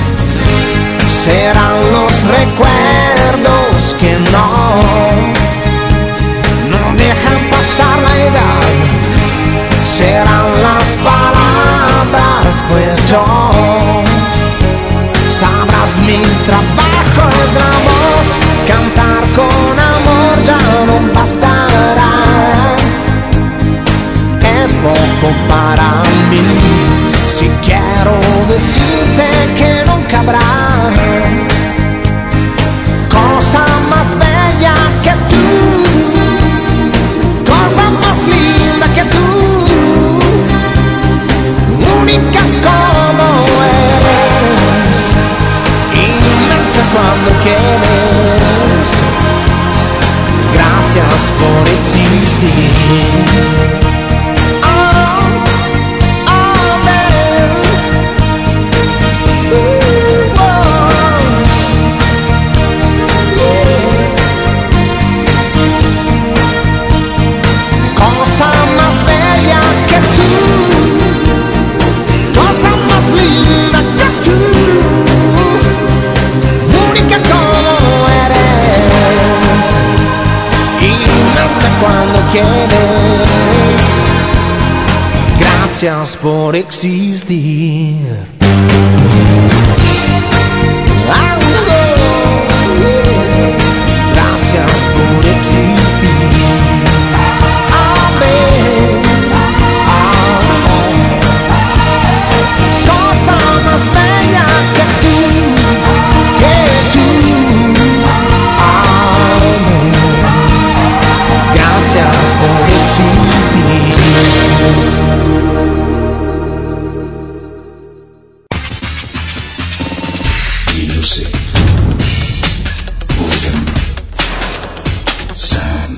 Serán los recuerdos que no, no dejan pasar la edad. Serán las palabras, pues yo, sabrás mi trabajo es la voz. Cantar con amor ya no bastará, es poco para mí. Si quiero decirte que nunca habrá cosa más bella que tú, cosa más linda que tú, única como eres, inmensa cuando quieres. Gracias por existir. Cuando quieres, gracias por existir. Gracias por existir. Amén. Cosa más bella que tú, que tú. Amén. Gracias por existir. Music. William. Sam.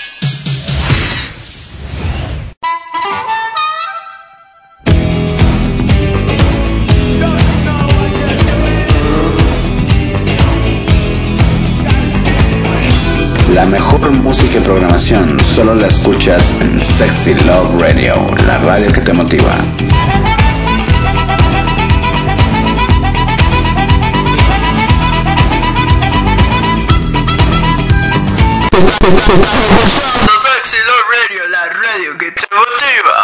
La mejor música y programación solo la escuchas en Sexy Love Radio, la radio que te motiva. Sexy Love Radio, la radio que te motiva.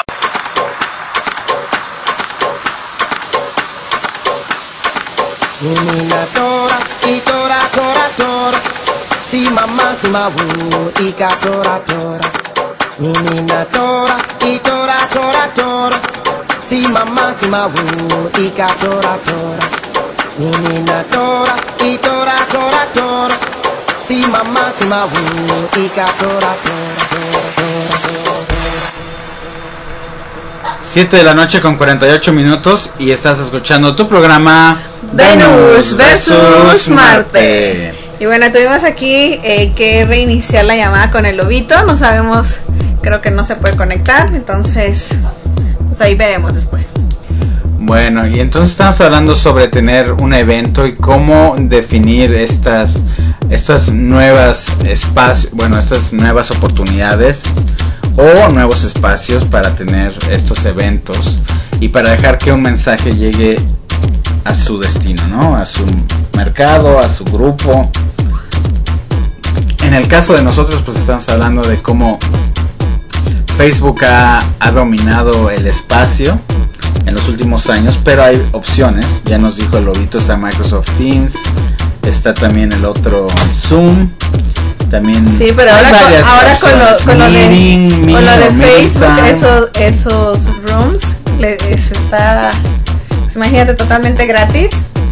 Menina tora, y tora, tora, tora. Si mamá, si mabu, y ka tora, tora. Menina tora, y tora, tora, tora. Si mamá, si mabu, y ka tora, tora. Menina tora, y tora, tora, tora. Si mamá, si mabu, y ka tora, tora, tora, tora. siete de la noche con cuarenta y ocho minutos y estás escuchando tu programa Venus versus Marte. Y bueno, tuvimos aquí eh, que reiniciar la llamada con el lobito. No sabemos, creo que no se puede conectar, entonces pues ahí veremos después. Bueno, y entonces estamos hablando sobre tener un evento y cómo definir estas estas nuevas espacios, bueno, estas nuevas oportunidades o nuevos espacios para tener estos eventos y para dejar que un mensaje llegue a su destino, ¿no? A su mercado, a su grupo. En el caso de nosotros, pues estamos hablando de cómo Facebook ha, ha dominado el espacio en los últimos años, pero hay opciones. Ya nos dijo el lobito, está Microsoft Teams, está también el otro Zoom, también sí, pero ahora con, ahora con lo, con lo de, meeting, con lo de Facebook, esos, esos rooms les está, pues imagínate, totalmente gratis.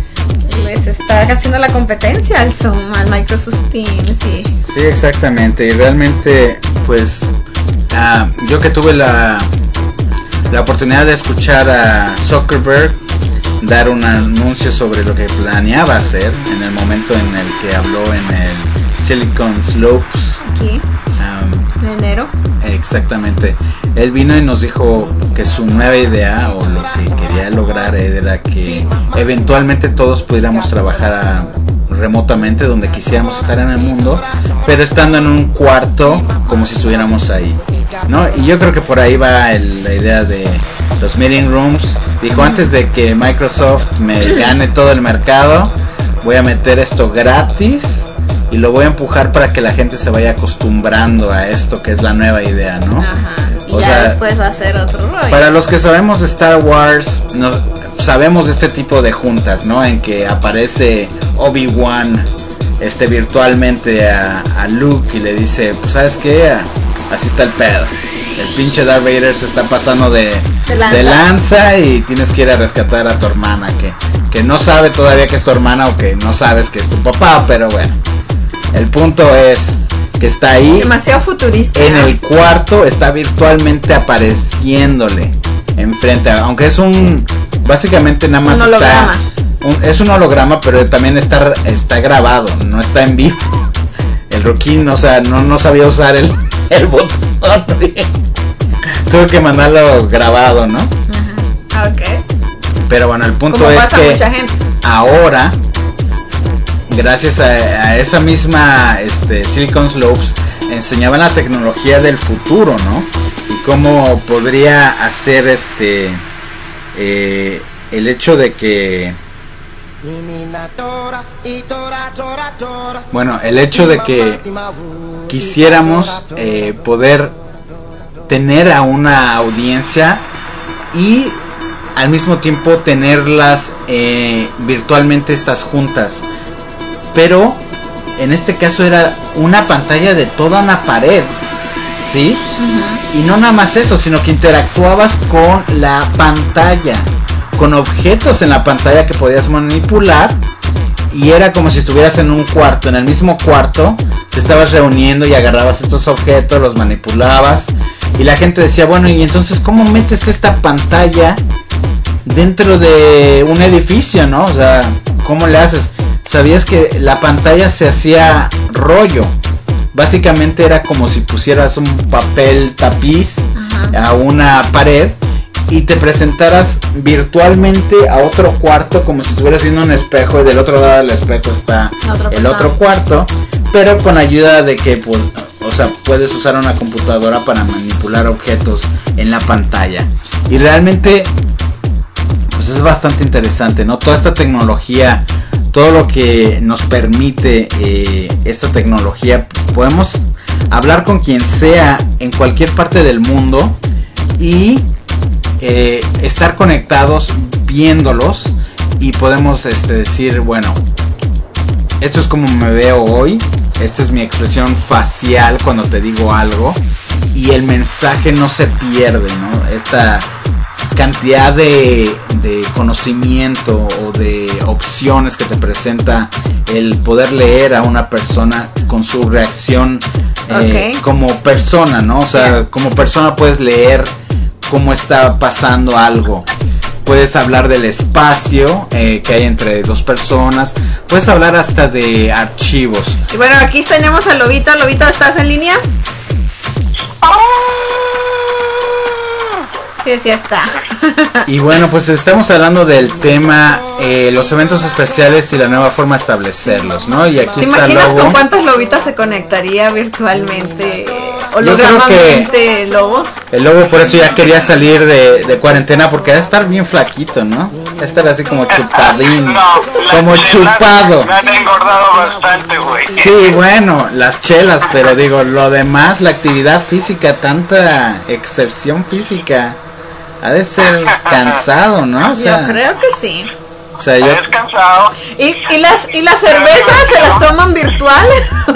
Les está haciendo la competencia al Zoom, al Microsoft Teams. Y... sí, exactamente. Y realmente, pues, uh, yo que tuve la la oportunidad de escuchar a Zuckerberg dar un anuncio sobre lo que planeaba hacer en el momento en el que habló en el Silicon Slopes aquí um, en enero. Exactamente, él vino y nos dijo que su nueva idea o lo que quería lograr era que eventualmente todos pudiéramos trabajar a, remotamente donde quisiéramos estar en el mundo, pero estando en un cuarto como si estuviéramos ahí, ¿no? Y yo creo que por ahí va el, la idea de los meeting rooms. Dijo, antes de que Microsoft me gane todo el mercado, voy a meter esto gratis y lo voy a empujar para que la gente se vaya acostumbrando a esto que es la nueva idea, ¿no? Ajá. Y o ya sea, después va a ser otro rollo. Para los que sabemos de Star Wars, no, sabemos de este tipo de juntas, ¿no? En que aparece Obi-Wan este, virtualmente a, a Luke y le dice, pues ¿sabes qué? Así está el pedo. El pinche Darth Vader se está pasando de, de, lanza. de lanza y tienes que ir a rescatar a tu hermana que, que no sabe todavía que es tu hermana o que no sabes que es tu papá, pero bueno. El punto es que está ahí. Demasiado futurista. En el cuarto está virtualmente apareciéndole enfrente, aunque es un básicamente nada más un holograma. Está, un, es un holograma, pero también está está grabado, no está en vivo. El Roquín, o sea, no no sabía usar el el botón. Tuve que mandarlo grabado, ¿no? Ajá. Ok. Pero bueno, el punto Como es pasa que mucha gente. Ahora, gracias a, a esa misma este, Silicon Slopes, enseñaban la tecnología del futuro, ¿no? Y cómo podría hacer este eh, el hecho de que bueno, el hecho de que quisiéramos eh, poder tener a una audiencia y al mismo tiempo tenerlas eh, virtualmente estas juntas, pero en este caso era una pantalla de toda una pared, ¿sí? Uh-huh. Y no nada más eso, sino que interactuabas con la pantalla, con objetos en la pantalla que podías manipular, y era como si estuvieras en un cuarto, en el mismo cuarto, te estabas reuniendo y agarrabas estos objetos, los manipulabas, y la gente decía, bueno, y entonces ¿cómo metes esta pantalla dentro de un edificio, no? O sea, ¿cómo le haces? ¿Sabías que la pantalla se hacía rollo? Básicamente era como si pusieras un papel tapiz Ajá. a una pared y te presentaras virtualmente a otro cuarto como si estuvieras viendo un espejo y del otro lado del espejo está otro el otro cuarto, pero con ayuda de que pues, o sea, puedes usar una computadora para manipular objetos en la pantalla. Y realmente pues es bastante interesante, ¿no? Toda esta tecnología, todo lo que nos permite eh, esta tecnología, podemos hablar con quien sea en cualquier parte del mundo y eh, estar conectados viéndolos, y podemos este, decir, bueno, esto es como me veo hoy, esta es mi expresión facial cuando te digo algo, y el mensaje no se pierde, ¿no? Esta cantidad de, de conocimiento o de opciones que te presenta el poder leer a una persona con su reacción eh, okay. como persona, ¿no? O sea, yeah. como persona puedes leer cómo está pasando algo. Puedes hablar del espacio eh, que hay entre dos personas. Puedes hablar hasta de archivos. Y bueno, aquí tenemos al Lobito. Lobito, ¿estás en línea? Sí, sí está. Y bueno, pues estamos hablando del tema eh, los eventos especiales y la nueva forma de establecerlos, ¿no? Y aquí ¿Te está imaginas Lobo. con cuántos lobitos se conectaría virtualmente? Yo creo que el Lobo. El Lobo por eso ya quería salir de, de cuarentena, porque va a estar bien flaquito, ¿no? Va a estar así como chupadín, No, como chelas chupado. Me han engordado bastante, güey. Sí, bueno, las chelas, pero digo, lo demás, la actividad física, tanta exerción física, ha de ser cansado, ¿no? O sea, yo creo que sí. O sea, yo... ¿Estás cansado? ¿Y, y las y las cervezas se las toman virtual?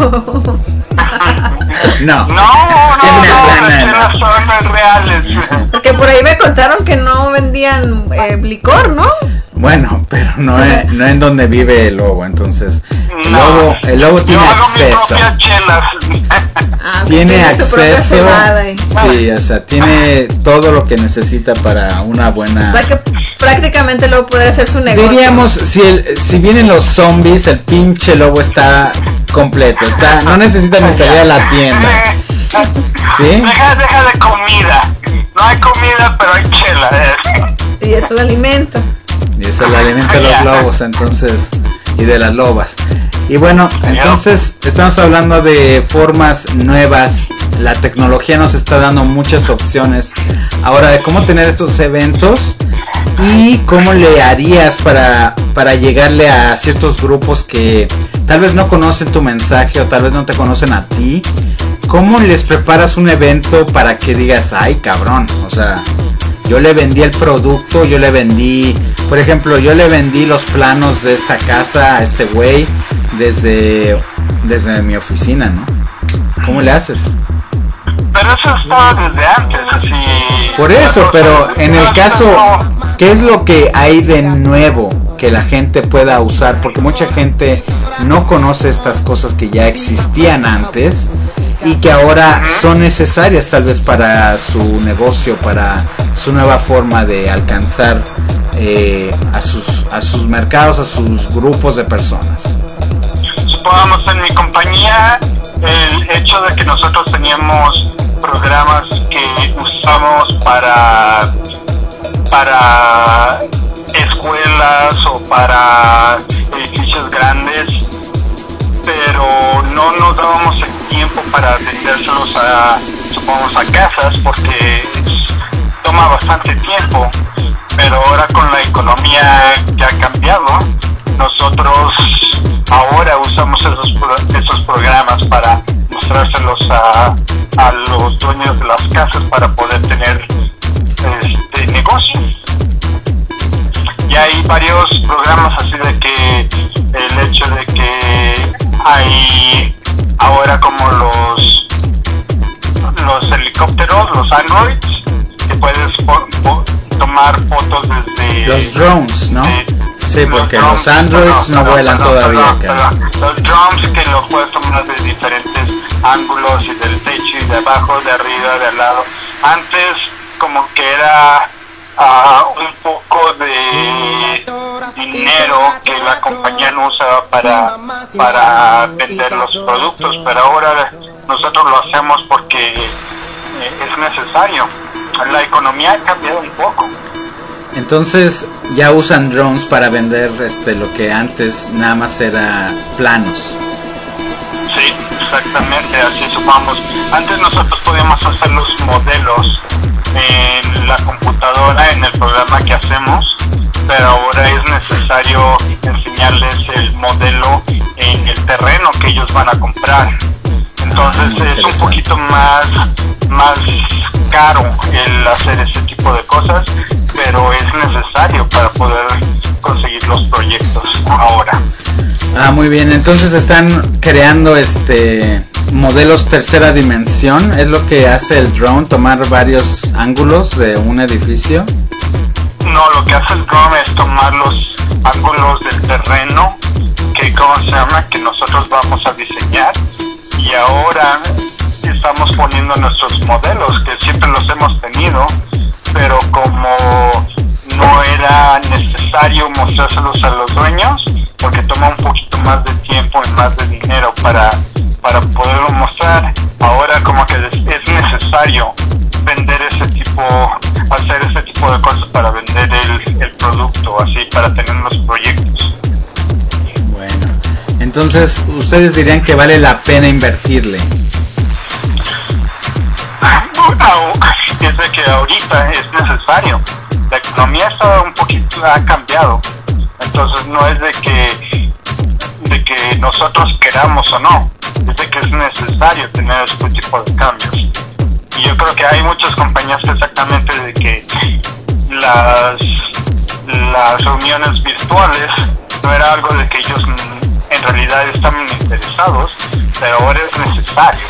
No. No, no, no, no, las no, chelas son reales. Porque por ahí me contaron que no vendían eh, licor, ¿no? Bueno, pero no es, no en donde vive el Lobo, entonces el No. Lobo, el Lobo tiene Yo hago mis acceso. propias chelas. Ah, Tiene su propia acceso, cebada y- sí, o sea, tiene todo lo que necesita para una buena. O sea que prácticamente luego podría ser su negocio. Diríamos, si el, si vienen los zombies, el pinche Lobo está completo, está, no necesita ni salir a la tienda, ¿sí? Deja, deja de comida. No hay comida, pero hay chela. ¿eh? Y es su alimento. Y es el alimento de los lobos, entonces, y de las lobas. Y bueno, entonces estamos hablando de formas nuevas. La tecnología nos está dando muchas opciones ahora de cómo tener estos eventos y cómo le harías para, para llegarle a ciertos grupos que tal vez no conocen tu mensaje o tal vez no te conocen a ti. ¿Cómo les preparas un evento para que digas, ay cabrón, o sea, yo le vendí el producto, yo le vendí, por ejemplo, yo le vendí los planos de esta casa a este güey desde, desde mi oficina, ¿no? ¿Cómo le haces? Pero eso estaba desde antes, así. Por eso, pero en el caso, ¿qué es lo que hay de nuevo que la gente pueda usar? Porque mucha gente no conoce estas cosas que ya existían antes y que ahora son necesarias tal vez para su negocio, para su nueva forma de alcanzar eh, a sus a sus mercados, a sus grupos de personas. Supongamos en mi compañía, el hecho de que nosotros teníamos programas que usamos para para escuelas o para edificios grandes, pero no nos dábamos el tiempo para vendérselos a, supongamos, a casas, porque toma bastante tiempo. Pero ahora con la economía que ha cambiado, nosotros ahora usamos esos, esos programas para mostrárselos a, a los dueños de las casas para poder tener este negocio. Y hay varios programas así de que el hecho de que hay ahora como los los helicópteros, los androids, que puedes po- po- tomar fotos desde Los drones, ¿no? de- Sí, porque drones, los androids perdón, no perdón, vuelan perdón, todavía perdón, acá. perdón. Los drones que los puedes tomar de diferentes ángulos y del techo y de abajo, de arriba, de al lado. Antes como que era uh, un poco de dinero que la compañía no usaba para, para vender los productos, pero ahora nosotros lo hacemos porque eh, es necesario. La economía ha cambiado un poco. Entonces ya usan drones para vender este lo que antes nada más era planos. Sí, exactamente, así supongamos. Antes nosotros podíamos hacer los modelos en la computadora, en el programa que hacemos, pero ahora es necesario enseñarles el modelo en el terreno que ellos van a comprar. Entonces Ah, es un poquito más, más caro el hacer ese tipo de cosas, pero es necesario para poder conseguir los proyectos ahora. Ah, muy bien. Entonces están creando este modelos tercera dimensión. Es lo que hace el drone, tomar varios ángulos de un edificio. No, lo que hace el drone es tomar los ángulos del terreno, que cómo se llama, que nosotros vamos a diseñar, y ahora estamos poniendo nuestros modelos, que siempre los hemos tenido, pero como no era necesario mostrárselos a los dueños, porque toma un poquito más de tiempo y más de dinero para, para poderlo mostrar, ahora como que es, es necesario vender ese tipo, hacer ese tipo de cosas para vender el, el producto, así, para tener los proyectos. Bueno, entonces ustedes dirían que vale la pena invertirle. Desde que ahorita es necesario. La economía está un poquito, ha cambiado. Entonces no es de que de que nosotros queramos o no, es de que es necesario tener este tipo de cambios. Y yo creo que hay muchas compañías exactamente de que las las reuniones virtuales no era algo de que ellos en realidad estaban interesados, pero ahora es necesario.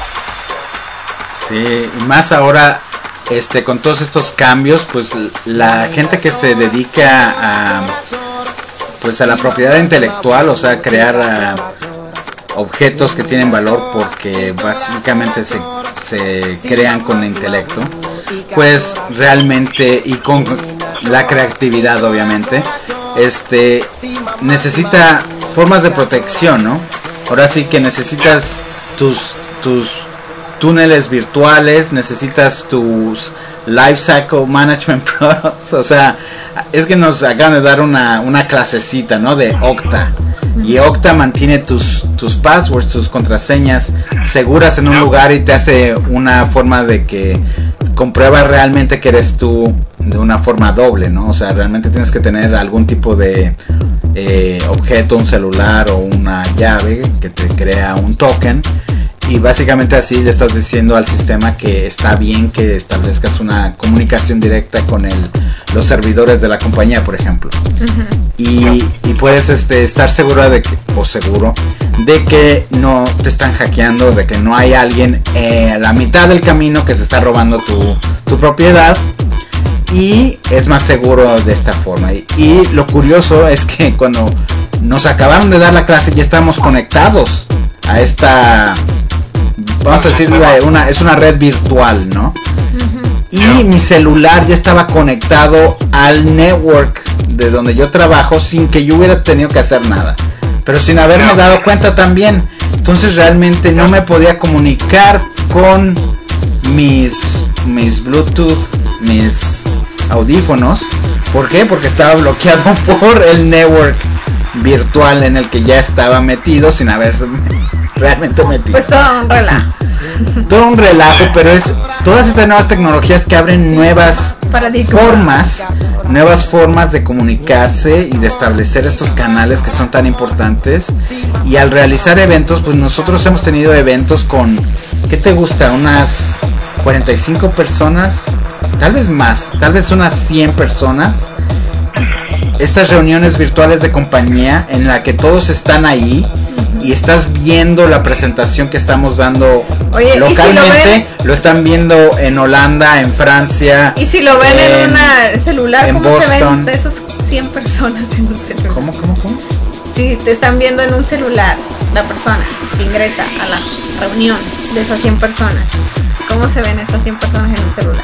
Sí, y más ahora, este, con todos estos cambios, pues la gente que se dedica a, pues a la propiedad intelectual, o sea, crear uh, objetos que tienen valor porque básicamente se, se crean con el intelecto, pues realmente, y con la creatividad obviamente, este, necesita formas de protección, ¿no? Ahora sí que necesitas tus, tus túneles virtuales, necesitas tus Life Cycle Management Products, o sea, es que nos acaban de dar una, una clasecita, ¿no? De Okta, y Okta mantiene tus, tus passwords, tus contraseñas seguras en un lugar y te hace una forma de que comprueba realmente que eres tú de una forma doble, ¿no? O sea, realmente tienes que tener algún tipo de eh, objeto, un celular o una llave que te crea un token. Y básicamente así le estás diciendo al sistema que está bien que establezcas una comunicación directa con el, los servidores de la compañía, por ejemplo. Uh-huh. Y, y puedes este, estar seguro de que, o seguro de que no te están hackeando, de que no hay alguien eh, a la mitad del camino que se está robando tu, tu propiedad. Y es más seguro de esta forma. Y, y lo curioso es que cuando nos acabaron de dar la clase ya estamos conectados a esta... Vamos a decir, una, es una red virtual, ¿no? Uh-huh. Y mi celular ya estaba conectado al network de donde yo trabajo sin que yo hubiera tenido que hacer nada. Pero sin haberme dado cuenta también. Entonces realmente no me podía comunicar con mis, mis Bluetooth, mis audífonos. ¿Por qué? Porque estaba bloqueado por el network virtual en el que ya estaba metido sin haberse realmente metido. Pues todo un relajo. Todo un relajo, pero es todas estas nuevas tecnologías que abren nuevas formas, nuevas formas de comunicarse y de establecer estos canales que son tan importantes. Y al realizar eventos, pues nosotros hemos tenido eventos con, ¿qué te gusta? Unas cuarenta y cinco personas, tal vez más, tal vez unas cien personas. Estas reuniones virtuales de compañía en la que todos están ahí y estás viendo la presentación que estamos dando. Oye, localmente, si lo, ven, lo están viendo en Holanda, en Francia. Y si lo ven en, en un celular, en ¿cómo Boston. Se ven de esos cien personas en un celular? ¿Cómo, cómo, cómo? Si te están viendo en un celular, la persona que ingresa a la reunión de esas cien personas, ¿cómo se ven esas cien personas en un celular?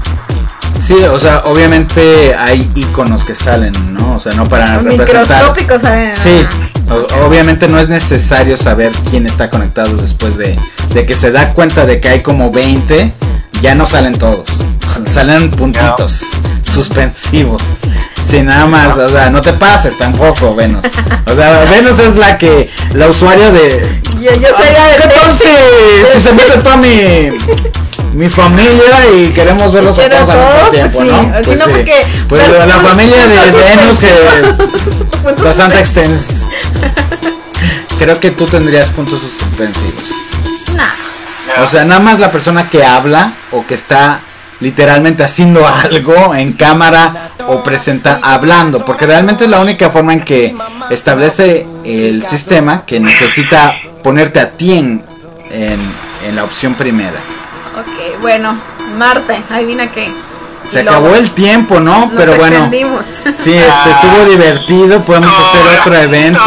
Sí, o sea, obviamente hay iconos que salen, ¿no? O sea, no para representar. Microscópicos salen. Sí, o, obviamente no es necesario saber quién está conectado después de, de que se da cuenta de que hay como veinte, ya no salen todos, salen puntitos suspensivos. Sí, nada más, o sea, no te pases tampoco, Venus. O sea, Venus es la que, la usuario de... Yo, yo soy la de... Entonces, si se mete toda mi... mi familia y queremos verlos a todos al mismo tiempo, pues ¿no? Sí, pues si no, sí. Porque, pues pero, la familia de Venus que bastante extensa. Creo que tú tendrías puntos suspensivos. No. O sea, nada más la persona que habla o que está literalmente haciendo algo en cámara o presenta hablando, porque realmente es la única forma en que establece el sistema que necesita ponerte a ti en, en, en la opción primera. Ok, bueno, Marte, adivina qué. Se acabó el tiempo, ¿no? Nos Pero bueno, extendimos. sí, este estuvo divertido, podemos hacer otro evento.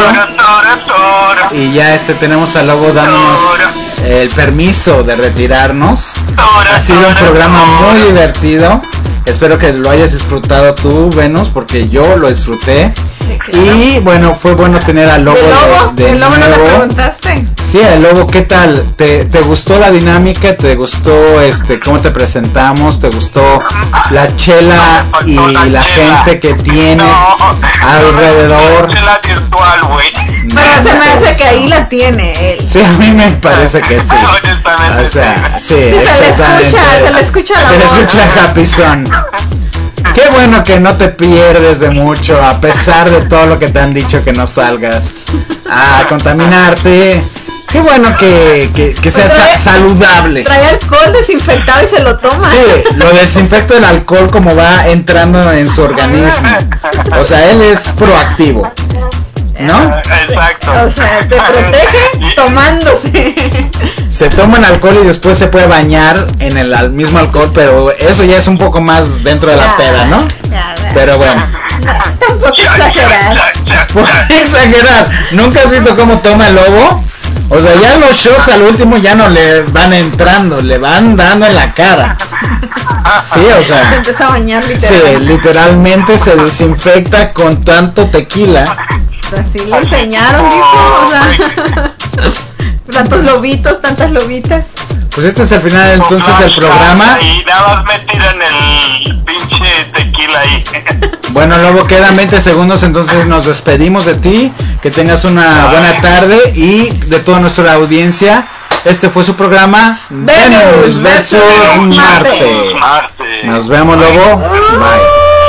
Y ya este tenemos a Lobo dándonos el permiso de retirarnos. Ha sido un programa muy divertido. Espero que lo hayas disfrutado tú, Venus, porque yo lo disfruté. Sí, claro. Y bueno, fue bueno tener al Lobo. ¿El Lobo? De, de ¿El Lobo no le nuevo. preguntaste? Sí, el Lobo, ¿qué tal? ¿Te, ¿Te gustó la dinámica? ¿Te gustó este cómo te presentamos? ¿Te gustó la chela y la gente que tienes No, alrededor? no, chela virtual, güey. Pero se me hace que ahí la tiene él. Sí, a mí me parece que sí. Honestamente, O sea, sí, Sí, se le exactamente. escucha, se le escucha la Se le voz. escucha Happy Son. Qué bueno que no te pierdes de mucho, a pesar de todo lo que te han dicho que no salgas a contaminarte. Qué bueno que, que, que seas Trae- sa- saludable. Trae alcohol desinfectado y se lo toma. Sí, lo desinfecta el alcohol como va entrando en su organismo. O sea, él es proactivo, ¿no? Exacto. O sea, te protege tomándose. Se toma el alcohol y después se puede bañar en el al- mismo alcohol, pero eso ya es un poco más dentro de la Ya, peda, ¿no? ya, ya. Pero bueno. Tampoco exagerar. Por exagerar, ¿nunca has visto cómo toma el Lobo? O sea, ya los shots al último ya no le van entrando, le van dando en la cara. Sí, o Se sea, empieza a bañar sí, literalmente. literalmente se desinfecta con tanto tequila. O sea, sí le enseñaron, dijo. O sea, tantos lobitos, tantas lobitas. Pues este es el final entonces del programa. Y nada más me tiran el pinche tequila ahí. Bueno, Lobo, quedan veinte segundos, entonces nos despedimos de ti. Que tengas una buena tarde y de toda nuestra audiencia. Este fue su programa Venus versus versus Marte. Marte. Nos vemos, Lobo. Bye.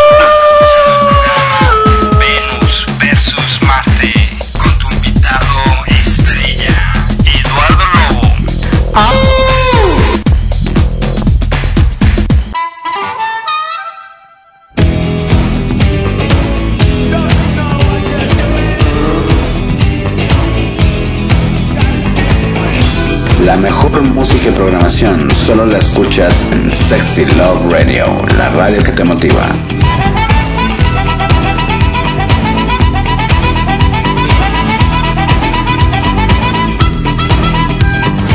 Venus versus Marte, con tu invitado estrella, Eduardo Lobo. La mejor música y programación solo la escuchas en Sexy Love Radio, la radio que te motiva.